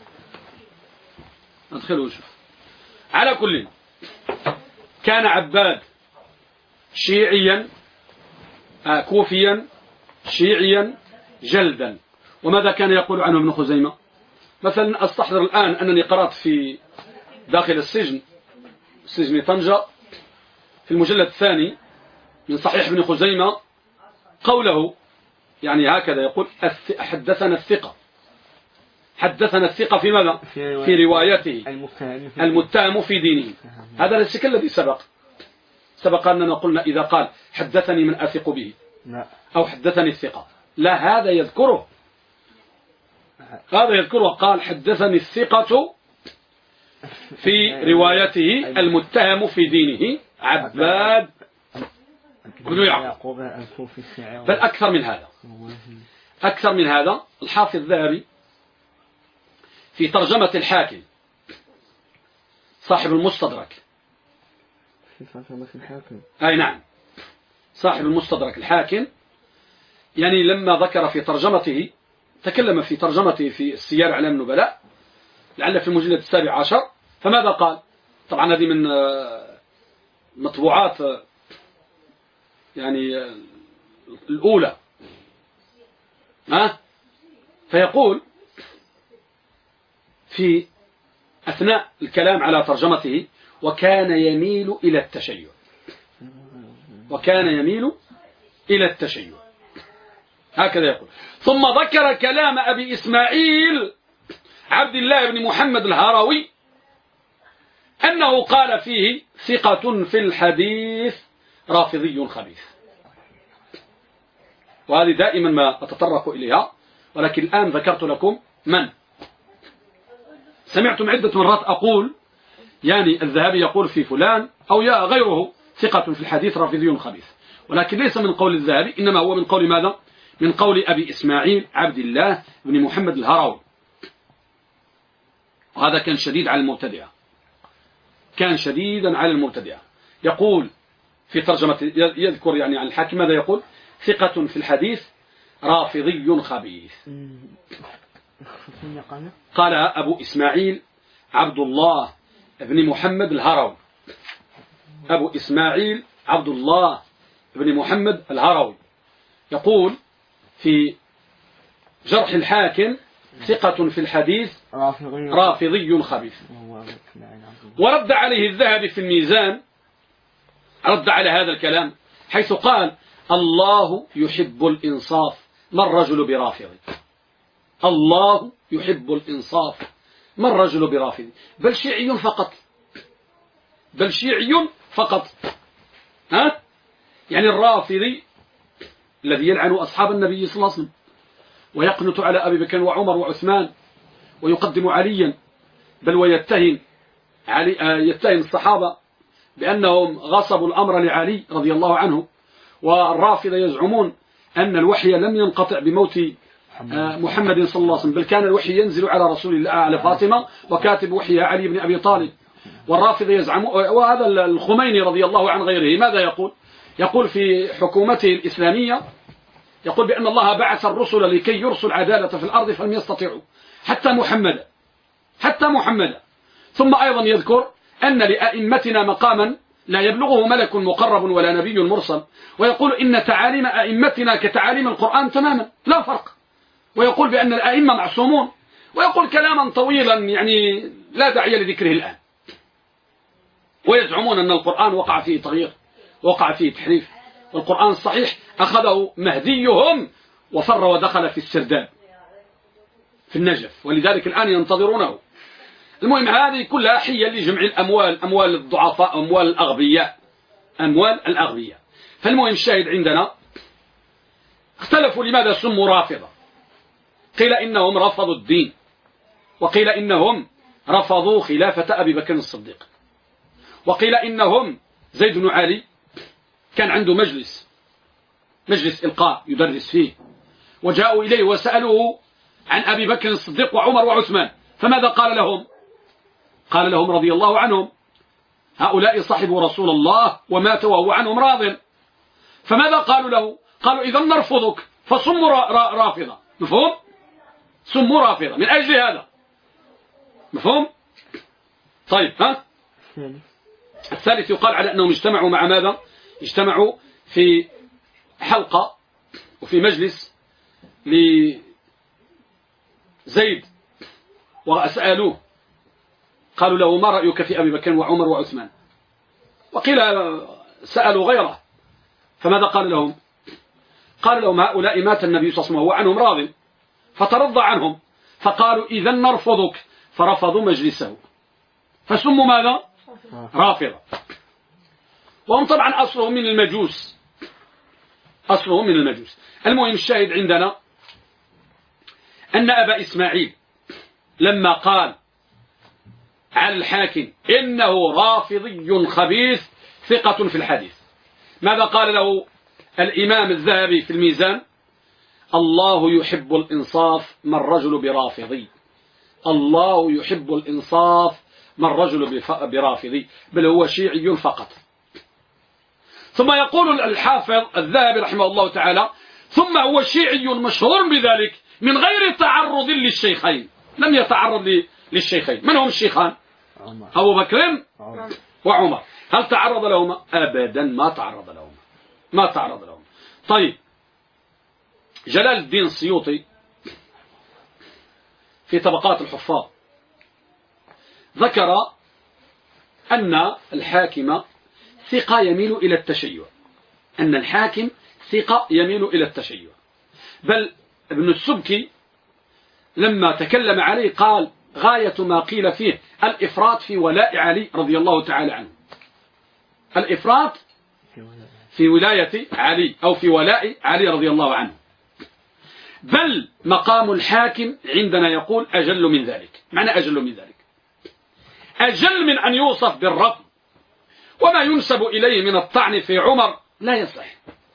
ادخلوا وشوف. على كل، كان عباد شيعيا كوفيا شيعيا جلدا. وماذا كان يقول عنه ابن خزيمة؟ مثلا استحضر الآن أنني قرأت في داخل السجن، سجن طنجة، في المجلد الثاني من صحيح ابن خزيمة قوله، يعني هكذا يقول: حدثنا الثقة. حدثنا الثقة في ماذا؟ في روايته المتهم في دينه. هذا ليس الذي سبق أننا قلنا إذا قال حدثني من أثق به أو حدثني الثقة، لا، هذا يذكره، قال حدثني الثقة في روايته المتهم في دينه عباد بن يعقوب. بل أكثر من هذا الحافظ الذهبي في ترجمة الحاكم صاحب المستدرك، أي نعم، صاحب المستدرك الحاكم، يعني لما ذكر في ترجمته، تكلم في ترجمته في السير أعلام النبلاء، لعل في المجلد 17، فماذا قال؟ طبعا هذه من مطبوعات يعني الأولى، فيقول في أثناء الكلام على ترجمته: وكان يميل إلى التشيع. هكذا يقول. ثم ذكر كلام أبي إسماعيل عبد الله بن محمد الهروي أنه قال فيه: ثقة في الحديث رافضي خبيث. وهذه دائما ما أتطرق إليها، ولكن الآن ذكرت لكم من سمعتم عدة مرات أقول، يعني الذهبي يقول في فلان أو يا غيره ثقة في الحديث رافضي خبيث، ولكن ليس من قول الذهبي، إنما هو من قول ماذا؟ من قول أبي إسماعيل عبد الله بن محمد الهروي. وهذا كان شديد على المبتدعة، كان شديدا على المبتدعة. يقول في ترجمة، يذكر يعني عن الحاكم ماذا يقول: ثقة في الحديث رافضي خبيث. قال أبو إسماعيل عبد الله بن محمد الهروي، أبو إسماعيل عبد الله بن محمد الهروي يقول في جرح الحاكم: ثقة في الحديث رافضي خبيث. ورد عليه الذهبي في الميزان، رد على هذا الكلام حيث قال: الله يحب الإنصاف ما الرجل برافض. الله يحب الإنصاف ما الرجل برافض. بل شيعي فقط، بل شيعي فقط. يعني الرافضي الذي يلعن أصحاب النبي صلى الله عليه وسلم ويقنط على أبي بكر وعمر وعثمان ويقدم عليا، بل ويتهم يتهم الصحابة بأنهم غصبوا الأمر لعلي رضي الله عنه. والرافضة يزعمون أن الوحي لم ينقطع بموت محمد صلى الله عليه وسلم، بل كان الوحي ينزل على رسول الله، على فاطمة، وكاتب وحيها علي بن أبي طالب. والرافضة يزعمون، وهذا الخميني رضي الله عن غيره ماذا يقول؟ يقول في حكومته الإسلامية، يقول بأن الله بعث الرسل لكي يرسل عدالة في الأرض فلم يستطيعوا حتى محمد. ثم أيضا يذكر أن لأئمتنا مقاما لا يبلغه ملك مقرب ولا نبي مرسل، ويقول إن تعاليم أئمتنا كتعاليم القرآن تماما لا فرق، ويقول بأن الأئمة معصومون، ويقول كلاما طويلا يعني لا داعي لذكره الآن، ويزعمون أن القرآن وقع فيه تغيير، وقع فيه تحريف، والقرآن الصحيح أخذه مهديهم وفر ودخل في السرداب في النجف، ولذلك الآن ينتظرونه. المهم هذه كلها حيل لجمع الأموال، أموال الضعفاء، أموال الأغبياء، أموال الأغبياء. فالمهم الشاهد عندنا اختلفوا لماذا سموا رافضة. قيل إنهم رفضوا الدين، وقيل إنهم رفضوا خلافة أبي بكر الصديق، وقيل إنهم زيد بن علي كان عنده مجلس إلقاء يدرس فيه، وجاءوا إليه وسألوه عن أبي بكر الصديق وعمر وعثمان، فماذا قال لهم؟ قال لهم رضي الله عنهم: هؤلاء صحبوا رسول الله وماتوا وهو عنهم راض. فماذا قالوا له؟ قالوا: إذا نرفضك، فصموا رافضة. مفهوم؟ سموا رافضة من أجل هذا. مفهوم؟ طيب، ها؟ الثالث يقال على أنهم اجتمعوا مع ماذا؟ اجتمعوا في حلقة وفي مجلس لزيد وسألوه، قالوا له: ما رأيك في أبي بكر وعمر وعثمان؟ وقيل سألوا غيره، فماذا قال لهم؟ قال لهم: هؤلاء مات النبي صلى الله عليه وسلم وهو عنهم راض، فترضى عنهم. فقالوا: إذا نرفضك، فرفضوا مجلسه، فسموا ماذا؟ رافضة. وهم طبعا أصلهم من المجوس، أصلهم من المجوس. المهم الشاهد عندنا أن أبا إسماعيل لما قال على الحاكم إنه رافضي خبيث ثقة في الحديث، ماذا قال له الإمام الذهبي في الميزان؟ الله يحب الإنصاف ما الرجل برافضي، الله يحب الإنصاف ما الرجل برافضي، بل هو شيعي فقط. ثم يقول الحافظ الذهبي رحمه الله تعالى: ثم هو شيعي مشهور بذلك من غير تعرض للشيخين. لم يتعرض للشيخين. من هم الشيخان؟ أبو بكر وعمر. هل تعرض لهما؟ أبدا ما تعرض لهما، ما تعرض لهما. طيب، جلال الدين السيوطي في طبقات الحفاظ ذكر أن الحاكم ثقة يميل إلى التشيع، أن الحاكم ثقة يميل إلى التشيع. بل ابن السبكي لما تكلم عليه قال: غاية ما قيل فيه الإفراط في ولاء علي رضي الله تعالى عنه، الإفراط في ولاية علي أو في ولاء علي رضي الله عنه. بل مقام الحاكم عندنا يقول أجل من ذلك. معنى أجل من ذلك، أجل من أن يوصف بالرفض، وما ينسب إليه من الطعن في عمر لا يصح،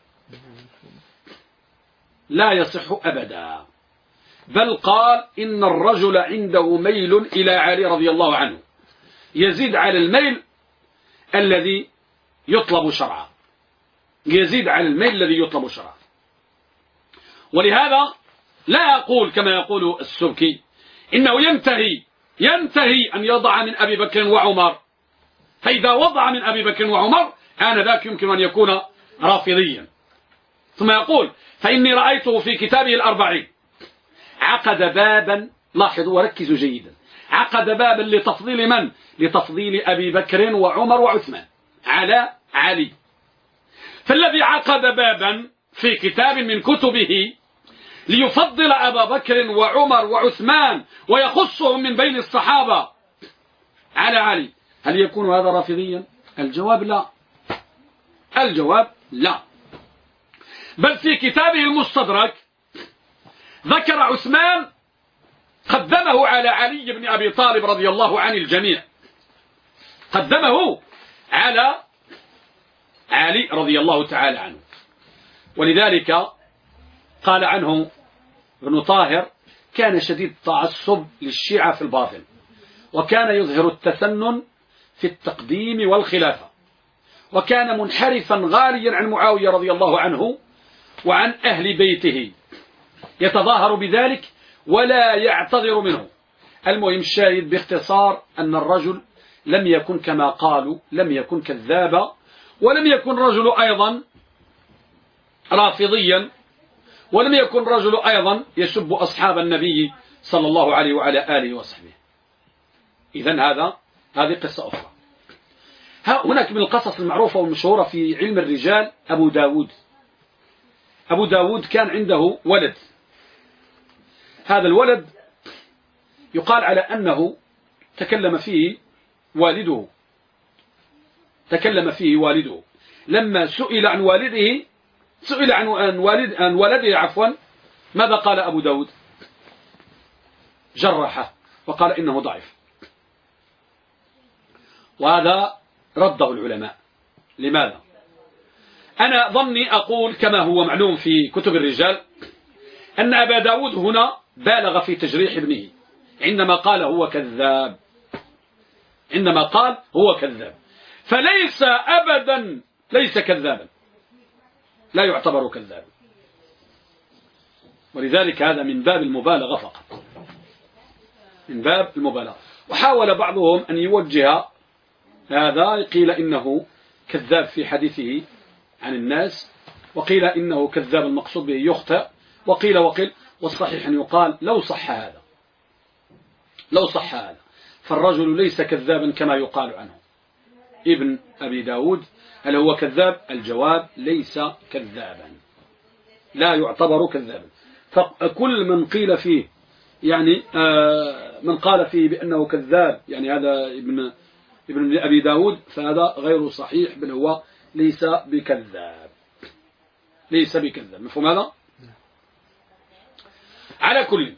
لا يصح أبدا. بل قال إن الرجل عنده ميل إلى علي رضي الله عنه يزيد على الميل الذي يطلب شرعا، يزيد على الميل الذي يطلب شرعا. ولهذا لا أقول كما يقول السبكي إنه ينتهي أن يضع من أبي بكر وعمر، فإذا وضع من أبي بكر وعمر آنذاك يمكن أن يكون رافضيا. ثم يقول: فإني رأيته في كتابه الأربعين عقد بابا، لاحظوا وركزوا جيدا، عقد بابا لتفضيل من؟ لتفضيل أبي بكر وعمر وعثمان على علي. فالذي عقد بابا في كتاب من كتبه ليفضل أبا بكر وعمر وعثمان ويخصهم من بين الصحابة على علي، هل يكون هذا رافضيا؟ الجواب لا، الجواب لا. بل في كتابه المستدرك ذكر عثمان قدمه على علي بن أبي طالب رضي الله عن الجميع، قدمه على علي رضي الله تعالى عنه. ولذلك قال عنه ابن طاهر: كان شديد التعصب للشيعة في الباطل، وكان يظهر التسنن في التقديم والخلافة، وكان منحرفا غاليا عن معاوية رضي الله عنه وعن أهل بيته، يتظاهر بذلك ولا يعتذر منه. المهم الشاهد باختصار أن الرجل لم يكن كما قالوا، لم يكن كذابا، ولم يكن رجل أيضا رافضيا، ولم يكن رجل أيضا يسب أصحاب النبي صلى الله عليه وعلى آله وصحبه. إذن هذه قصة أخرى. هناك من القصص المعروفة والمشهورة في علم الرجال أبو داود. أبو داود كان عنده ولد. هذا الولد يقال على أنه تكلم فيه والده لما سئل عن والده، سئل عن ولده عفوا، ماذا قال أبو داود؟ جرحه وقال إنه ضعيف. وهذا رده العلماء. لماذا؟ أنا ظني أقول كما هو معلوم في كتب الرجال أن أبا داود هنا بالغ في تجريح ابنه عندما قال هو كذاب، فليس أبدا ليس كذابا، لا يعتبر كذابا، ولذلك هذا من باب المبالغة فقط، من باب المبالغة. وحاول بعضهم أن يوجه هذا، قيل إنه كذاب في حديثه عن الناس، وقيل إنه كذاب المقصود به يخطئ، وقيل والصحيح أن يقال لو صح هذا فالرجل ليس كذابا كما يقال عنه. ابن أبي داود هل هو كذاب؟ الجواب ليس كذابا، لا يعتبر كذابا. فكل من قيل فيه يعني من قال فيه بأنه كذاب، يعني هذا ابن أبي داود، فهذا غير صحيح، بل هو ليس بكذاب. مفهوم هذا؟ على كل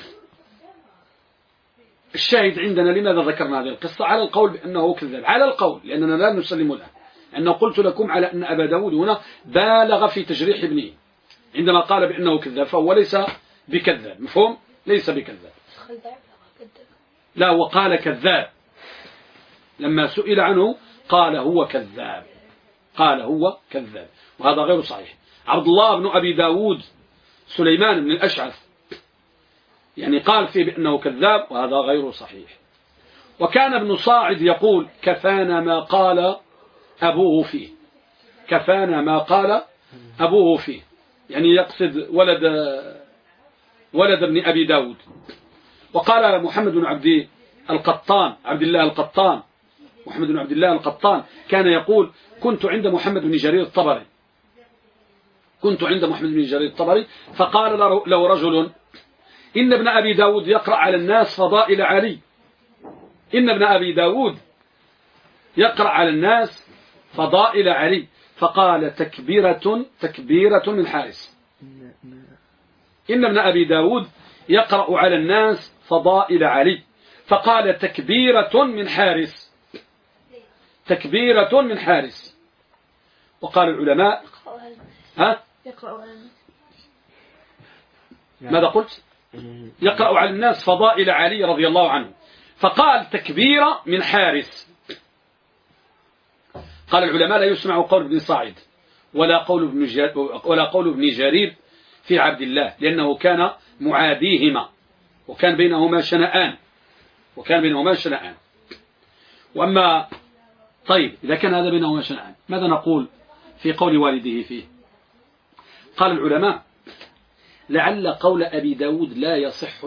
الشاهد عندنا، لماذا ذكرنا هذه القصة؟ على القول بأنه كذاب، على القول، لأننا لا نسلم الآن، أنه قلت لكم على أن أبا داود هنا بالغ في تجريح ابنه عندما قال بأنه كذاب، فهو ليس بكذاب. مفهوم؟ ليس بكذاب. لا، هو قال كذاب لما سئل عنه، قال هو كذاب، وهذا غير صحيح. عبد الله بن أبي داود سليمان بن الأشعث يعني قال فيه بأنه كذاب، وهذا غير صحيح. وكان ابن صاعد يقول كفانا ما قال أبوه فيه، يعني يقصد ولد ابن أبي داود. وقال محمد بن عبد الله القطان محمد بن عبد الله القطان كان يقول كنت عند محمد بن جرير الطبري فقال له رجل إن ابن أبي داود يقرأ على الناس فضائل علي، فقال تكبيرة من حارس. إن ابن أبي داود يقرأ على الناس فضائل علي، فقال تكبيرة من حارس. وقال العلماء ماذا قلت؟ يقرأ على الناس فضائل علي رضي الله عنه، فقال تكبيرة من حارس. قال العلماء لا يسمع قول ابن صاعد ولا قول ابن جرير في عبد الله، لأنه كان معاديهما وكان بينهما شنآن. وأما طيب إذا كان هذا بينهما شنآن، ماذا نقول في قول والده فيه؟ قال العلماء لعل قول أبي داود لا يصح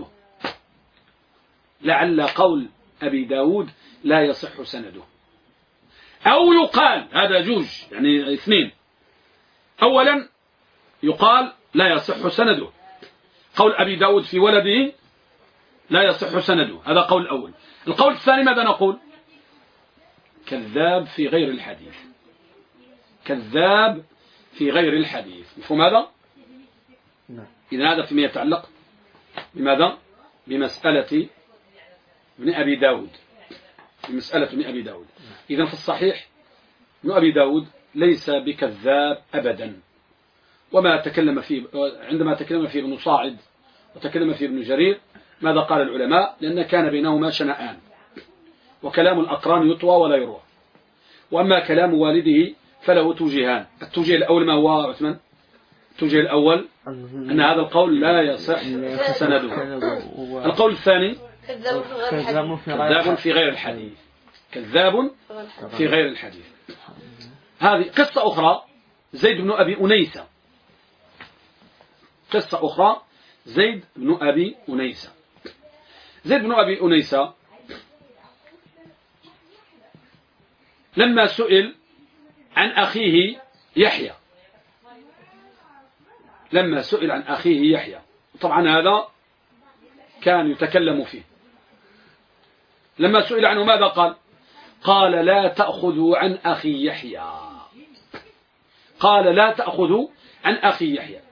سنده، أو يقال هذا جوج، يعني اثنين. أولا يقال لا يصح سنده، قول أبي داود في ولده لا يصح سنده، هذا قول الأول. القول الثاني ماذا نقول؟ كذاب في غير الحديث. مفهوم هذا؟ إذن هذا فيما يتعلق بماذا؟ بمسألة ابن أبي داود. إذن في الصحيح ابن أبي داود ليس بكذاب أبدا. وما تكلم فيه عندما تكلم فيه ابن صاعد وتكلم فيه ابن جرير، ماذا قال العلماء؟ لأن كان بينهما شنآن، وكلام الأقران يطوى ولا يروى. وأما كلام والده فله توجيهان. التوجيه الأول ما هو عثمان؟ التوجيه الأول أن هذا القول لا يصح سنده. القول الثاني كذاب في غير الحديث. هذه قصة أخرى، زيد بن أبي أنيسة. زيد بن أبي أنيسة. زيد بن أبي أنيسة لما سئل عن أخيه يحيى، لما سئل عن أخيه يحيى، طبعا هذا كان يتكلم فيه، لما سئل عنه ماذا قال؟ قال لا تأخذوا عن أخي يحيى، قال لا تأخذوا عن أخي يحيى.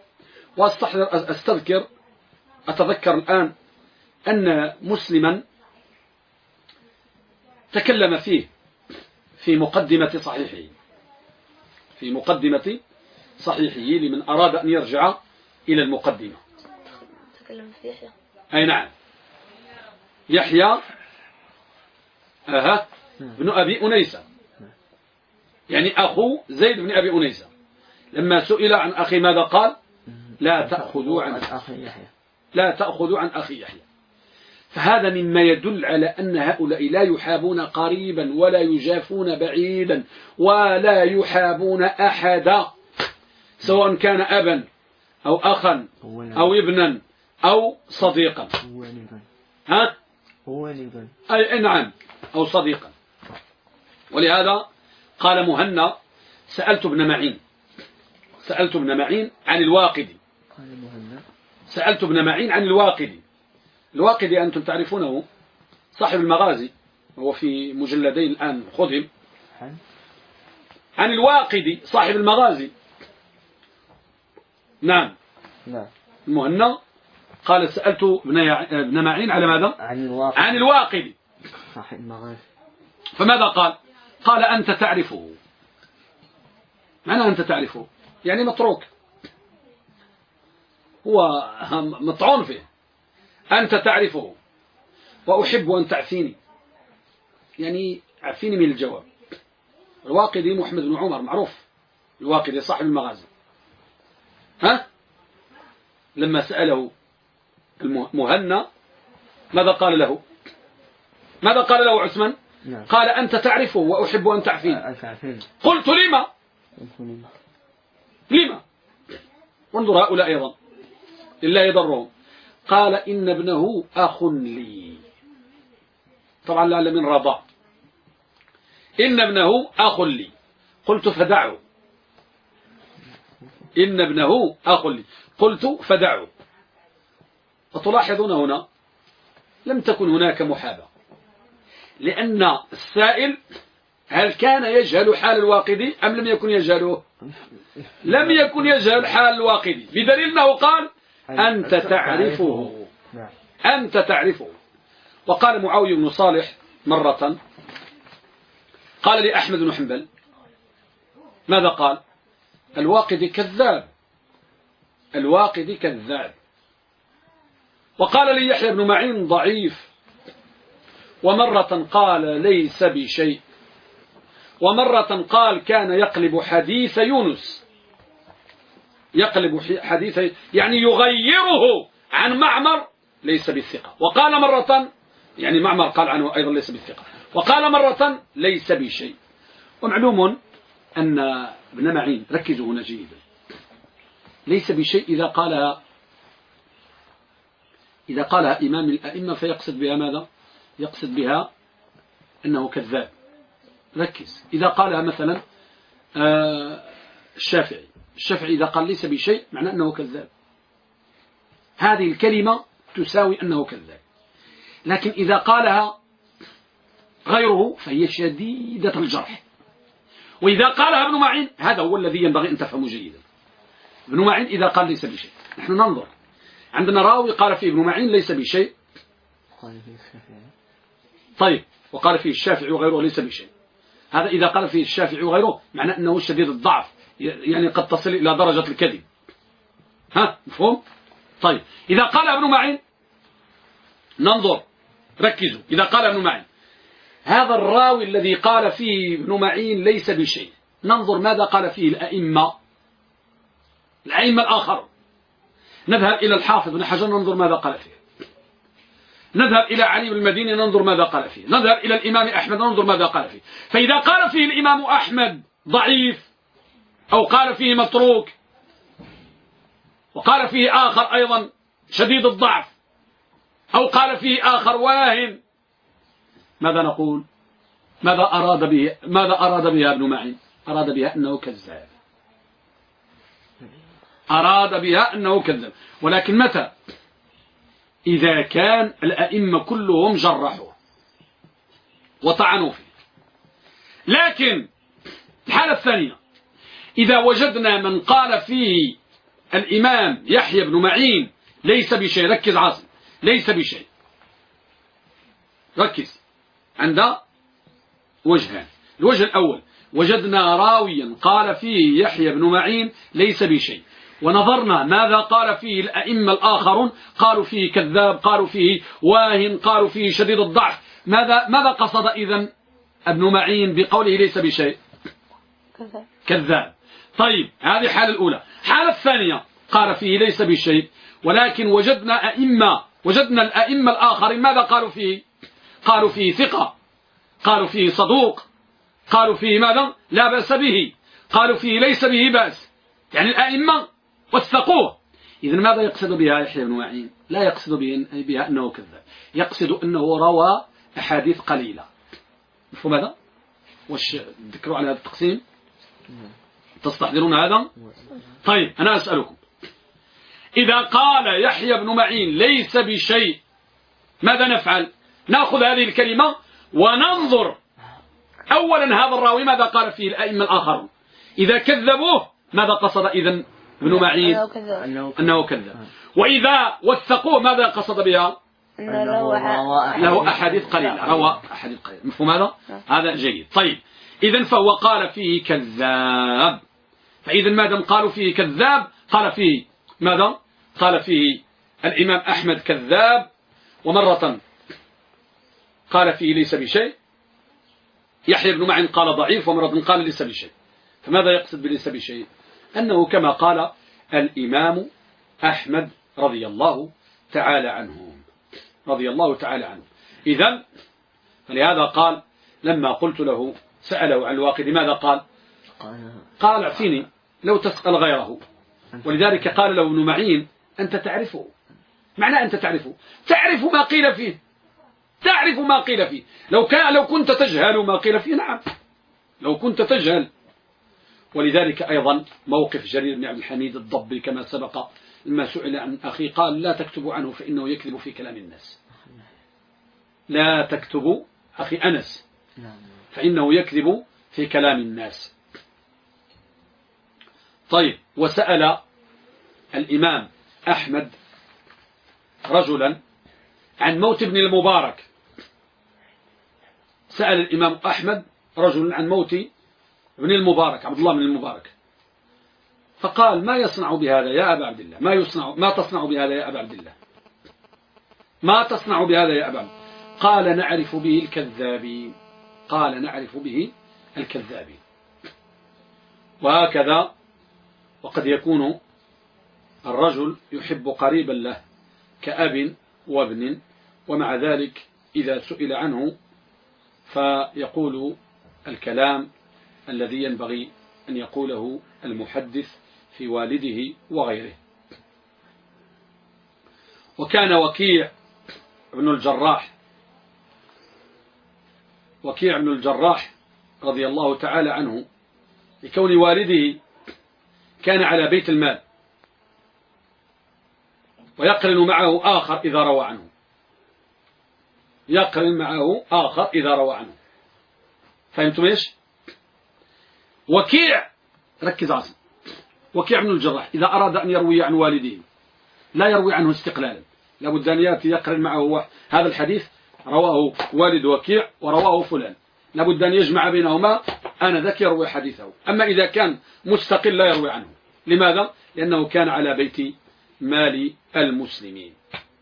أتذكر الآن أن مسلما تكلم فيه في مقدمة صحيحه، في مقدمة صحيحه لمن أراد أن يرجع إلى المقدمة. تكلم في يحيى، أي نعم، يحيى بن أبي أنيسة، يعني أخو زيد بن أبي أنيسة. لما سئل عن أخي ماذا قال؟ لا تأخذوا عن أخي يحيى، لا تأخذوا عن أخي يحيى. فهذا مما يدل على أن هؤلاء لا يحابون قريبا ولا يجافون بعيدا ولا يحابون أحدا، سواء كان أبا أو أخا أو ابنا أو صديقا. ها؟ أي نعم، أو صديقا. ولهذا قال مهنا سألت ابن معين، سألت ابن معين عن الواقدي، سألت ابن معين عن الواقدي. الواقدي أنتم تعرفونه، صاحب المغازي، هو في مجلدين الآن خذهم. عن الواقدي صاحب المغازي، نعم. المهنا قال سألت ابن معين على ماذا؟ عن الواقدي صاحب المغازي. فماذا قال؟ قال أنت تعرفه. معنى أنت تعرفه يعني متروك، هو مطعون فيه. أنت تعرفه وأحب أن تعفيني، يعني عفيني من الجواب. الواقدي محمد بن عمر معروف، الواقدي صاحب المغازي. ها؟ لما سأله المهنا ماذا قال له؟ ماذا قال له عثمان؟ قال أنت تعرفه وأحب أن تعفيني. قلت لما؟ لما؟ انظر هؤلاء أيضا إلا يضرهم. قال إن ابنه أخ لي، طبعا لعل من رضاء. إن ابنه أخ لي. قلت فدعه. إن ابنه أخ لي، قلت فدعه. وتلاحظون هنا لم تكن هناك محاباة، لأن السائل هل كان يجهل حال الواقدي أم لم يكن يجهله؟ لم يكن يجهل حال الواقدي، بدليل أنه قال أنت تعرفه، أنت تعرفه. وقال معاوية بن صالح مرة، قال لأحمد بن حنبل ماذا قال؟ الواقدي كذاب، الواقدي كذاب. وقال لي يحيى بن معين ضعيف، ومرة قال ليس بشيء، ومرة قال كان يقلب حديث يونس، يقلب حديث يعني يغيره عن معمر ليس بالثقة. وقال مرة يعني معمر قال عنه أيضا ليس بالثقة، وقال مرة ليس بشيء. ومعلوم أن ابن معين، ركزوا هنا جيدا، ليس بشيء إذا قالها إمام الأئمة فيقصد بها ماذا؟ يقصد بها أنه كذاب. ركز، إذا قالها مثلا الشافعي إذا قال ليس بشيء معناه أنه كذاب، هذه الكلمة تساوي أنه كذاب. لكن إذا قالها غيره فهي شديدة الجرح. وإذا قالها ابن معين، هذا هو الذي ينبغي أن تفهموا جيدا. ابن معين إذا قال ليس بشيء، نحن ننظر، عندنا راوي قال فيه ابن معين ليس بشيء، طيب، وقال فيه الشافعي وغيره ليس بشيء، هذا إذا قال فيه الشافعي وغيره معناه أنه شديد الضعف، يعني قد تصل إلى درجة الكذب. ها، مفهوم؟ طيب، إذا قال ابن معين ننظر، ركزوا، إذا قال ابن معين هذا الراوي الذي قال فيه ابن معين ليس بشيء، ننظر ماذا قال فيه الأئمة الآخر. نذهب إلى الحافظ بن حجر ننظر ماذا قال فيه، نذهب إلى علي بن المديني ننظر ماذا قال فيه، نذهب إلى الإمام أحمد ننظر ماذا قال فيه. فإذا قال فيه الإمام أحمد ضعيف أو قال فيه متروك وقال فيه آخر أيضا شديد الضعف، أو قال فيه آخر واهن، ماذا نقول؟ ماذا أراد بها ابن معين؟ أراد بها أنه كذاب، أراد بها أنه كذاب. ولكن متى؟ إذا كان الأئمة كلهم جرحوه وطعنوا فيه. لكن الحالة الثانية، إذا وجدنا من قال فيه الإمام يحيى بن معين ليس بشيء، ركز عاصم، ليس بشيء، ركز، عند وجهان. الوجه الأول، وجدنا راويا قال فيه يحيى بن معين ليس بشيء، ونظرنا ماذا قال فيه الأئمة الآخرون، قالوا فيه كذاب، قالوا فيه واهن، قالوا فيه شديد الضعف. ماذا قصد إذن ابن معين بقوله ليس بشيء؟ كذاب. طيب، هذه الحالة الأولى. الحالة الثانية، قال فيه ليس بشيء، ولكن وجدنا الأئمة الآخرين ماذا قالوا فيه؟ قالوا فيه ثقة، قالوا فيه صدوق، قالوا فيه ماذا؟ لا بأس به، قالوا فيه ليس به بأس. يعني الأئمة وثقوه. إذن ماذا يقصد بها يحيى بن معين؟ لا يقصد بها أنه كذاب، يقصد أنه روى أحاديث قليلة. مفهوم هذا؟ وش تذكروا على هذا التقسيم؟ تستحضرون هذا؟ طيب، أنا أسألكم، إذا قال يحيى بن معين ليس بشيء ماذا نفعل؟ نأخذ هذه الكلمة وننظر أولا هذا الراوي ماذا قال فيه الأئمة الآخرون. إذا كذبوه ماذا قصد إذن ابن معين؟ أنه كذب. وإذا وثقوه ماذا قصد بها؟ له أحاديث قليلة، روى أحاديث قليلة. مفهوم هذا؟ هذا جيد. طيب، إذن فهو قال فيه كذاب. فإذن ماذا قالوا فيه كذاب؟ قال فيه ماذا؟ قال فيه الإمام أحمد كذاب، ومرة قال فيه ليس بشيء. يحيى بن معين قال ضعيف، ومرة قال ليس بشيء. فماذا يقصد بليس بشيء؟ أنه كما قال الإمام أحمد رضي الله تعالى عنه، رضي الله تعالى عنه. إذن فلهذا قال لما قلت له، سأله عن الواقد ماذا قال؟ قال اعطيني لو تسأل غيره. ولذلك قال له ابن معين أنت تعرفه. معنى أنت تعرفه، تعرف ما قيل فيه، تعرف ما قيل فيه. لو كنت تجهل ما قيل فيه، نعم، لو كنت تجهل. ولذلك أيضا موقف جرير بن عبد الحميد الضبي كما سبق، لما سئل عن أخي قال لا تكتبوا عنه فإنه يكذب في كلام الناس. لا تكتبوا أخي أنس فإنه يكذب في كلام الناس. طيب، وسأل الإمام أحمد رجلا عن موت ابن المبارك. سأل الإمام أحمد رجلا عن موت ابن المبارك، عبد الله بن المبارك، فقال ما يصنع بهذا يا أبا عبد الله؟ ما تصنع بهذا يا أبا عبد الله؟ ما تصنع بهذا يا أبا عبد الله؟ قال نعرف به الكذابين، قال نعرف به الكذابين. وهكذا وقد يكون الرجل يحب قريبا له كأب وابن، ومع ذلك إذا سئل عنه فيقول الكلام الذي ينبغي أن يقوله المحدث في والده وغيره. وكان وكيع بن الجراح رضي الله تعالى عنه لكون والده كان على بيت المال، ويقرن معه آخر إذا روى عنه، يقرن معه آخر إذا روى عنه. فهمتم إيش؟ وكيع، ركز عاصم، وكيع بن الجراح إذا أراد أن يروي عن والده لا يروي عنه استقلالا، لابد أن يأتي يقرن معه هذا الحديث رواه والد وكيع ورواه فلان، لابد أن يجمع بينهما، آنذاك يروي حديثه. أما إذا كان مستقل لا يروي عنه. لماذا؟ لأنه كان على بيت مال المسلمين.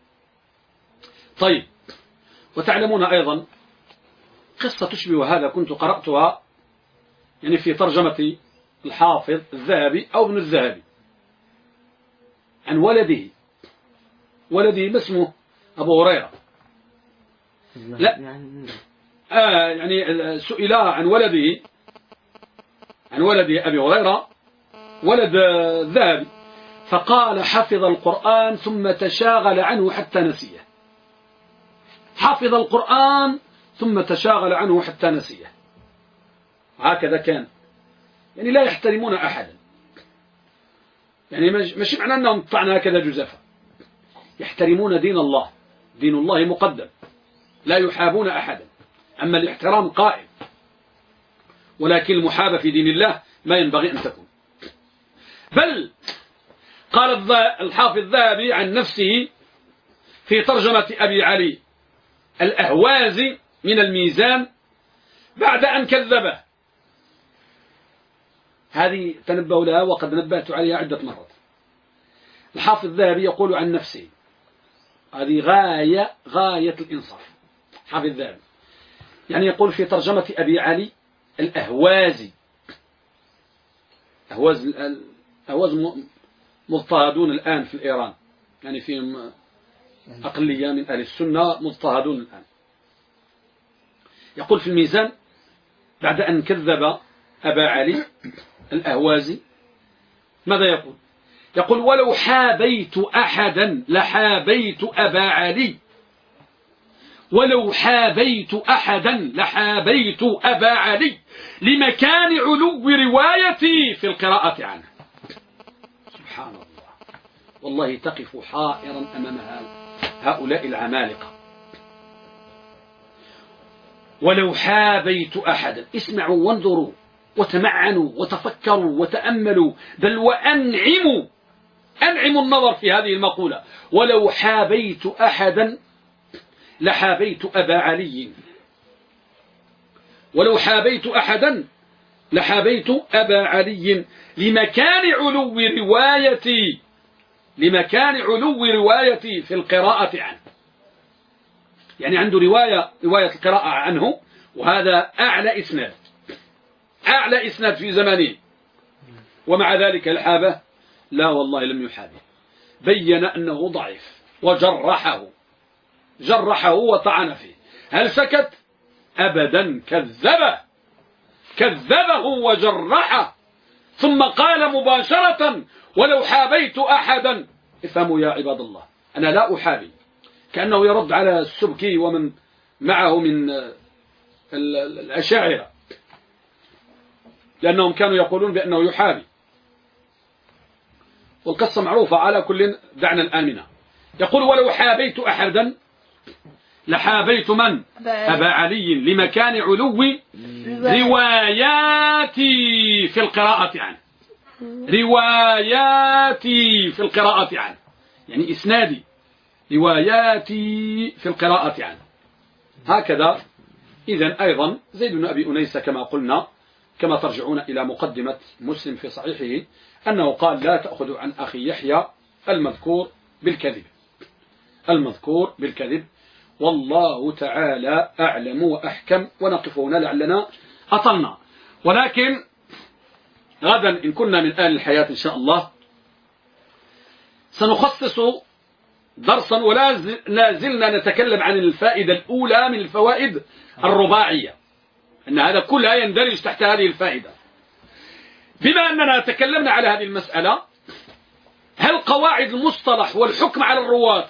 طيب، وتعلمون أيضا قصة تشبه هذا كنت قرأتها يعني في ترجمة الحافظ الذهبي أو ابن الذهبي عن ولده اسمه أبو هريرة. لا يعني سئل عن ولده أبي هريرة ولد الذهبي، فقال حفظ القرآن ثم تشاغل عنه حتى نسيه. حفظ القرآن ثم تشاغل عنه حتى نسيه. هكذا كان، يعني لا يحترمون أحدا، يعني مش معنى أنهم طعنا هكذا جزافا، يحترمون دين الله، دين الله مقدم، لا يحابون أحدا. أما الاحترام قائم، ولكن المحابة في دين الله ما ينبغي أن تكون. بل قال الحافظ الذهبي عن نفسه في ترجمة أبي علي الأهوازي من الميزان بعد أن كذبه، هذه تنبهوا لها وقد نبهت عليها عدة مرات. الحافظ الذهبي يقول عن نفسه، هذه غاية الإنصاف. حافظ الذهبي يعني يقول في ترجمة أبي علي الأهوازي، أهواز مضطهدون الآن في إيران، يعني فيهم أقلية من أهل السنة مضطهدون الآن. يقول في الميزان بعد أن كذب أبا علي الأهوازي ماذا يقول؟ يقول ولو حابيت أحدا لحابيت أبا علي، ولو حابيت أحدا لحابيت أبا علي لمكان علو روايتي في القراءة عنه. سبحان الله، والله تقف حائرا أمام هؤلاء العمالقة. ولو حابيت أحدا، اسمعوا وانظروا وتمعنوا وتفكروا وتأملوا، بل وأنعموا النظر في هذه المقولة. ولو حابيت أحدا لحابيت أبا علي، ولو حابيت أحدا لحابيت أبا علي لمكان علو روايتي في القراءة عنه. يعني عنده رواية القراءة عنه، وهذا أعلى إسناد في زمانه، ومع ذلك الحابة لا والله لم يحابه، بين أنه ضعيف جرحه وطعن فيه. هل سكت؟ أبدا، كذبه وجرحه، ثم قال مباشرة ولو حابيت أحدا. افهموا يا عباد الله، أنا لا أحابي، كأنه يرد على السبكي ومن معه من الأشاعرة، لأنهم كانوا يقولون بأنه يحابي، والقصة معروفة. على كل دعنا الآن منها. يقول ولو حابيت أحدا لحابيت من؟ أبا علي لمكان علو رواياتي في القراءة عنه، يعني إسنادي رواياتي في القراءة عنه. هكذا. إذن أيضا زيد بن أبي أنيس كما قلنا، كما ترجعون إلى مقدمة مسلم في صحيحه، أنه قال لا تأخذوا عن أخي يحيى المذكور بالكذب، والله تعالى أعلم وأحكم. ونقف هنا لعلنا أطلنا، ولكن غدا إن كنا من آل الحياة إن شاء الله سنخصص درسا، ولا زلنا نتكلم عن الفائدة الأولى من الفوائد الرباعية، أن هذا كلها يندرج تحت هذه الفائدة. بما أننا تكلمنا على هذه المسألة، هل قواعد المصطلح والحكم على الرواة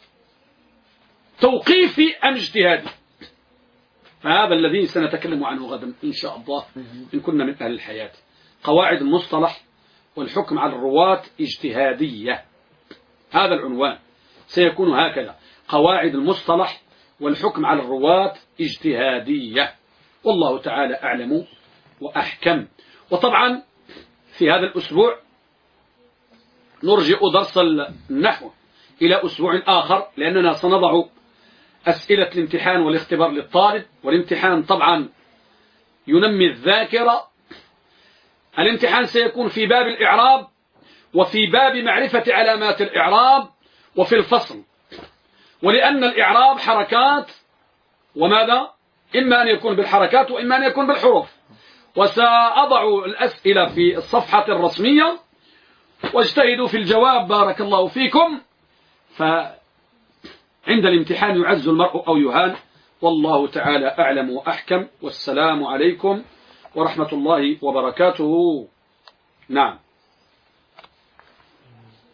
توقيفي أم اجتهادي؟ فهذا الذي سنتكلم عنه غدا إن شاء الله إن كنا من أهل الحياة. قواعد المصطلح والحكم على الرواة اجتهادية، هذا العنوان سيكون هكذا: قواعد المصطلح والحكم على الرواة اجتهادية، والله تعالى أعلم وأحكم. وطبعا في هذا الأسبوع نرجئ درس النحو إلى أسبوع آخر، لأننا سنضع أسئلة الامتحان والاختبار للطالب، والامتحان طبعا ينمي الذاكرة. الامتحان سيكون في باب الإعراب، وفي باب معرفة علامات الإعراب، وفي الفصل. ولأن الإعراب حركات وماذا؟ إما أن يكون بالحركات وإما أن يكون بالحروف. وسأضع الأسئلة في الصفحة الرسمية، واجتهدوا في الجواب بارك الله فيكم. فعند الامتحان يعز المرء أو يهان، والله تعالى أعلم وأحكم. والسلام عليكم ورحمة الله وبركاته. نعم.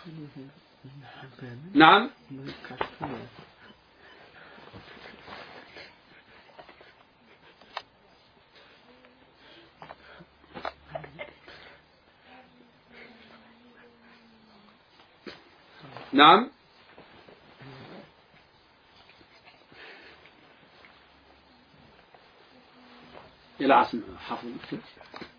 نعم. نعم. إلى عاصم حافظ.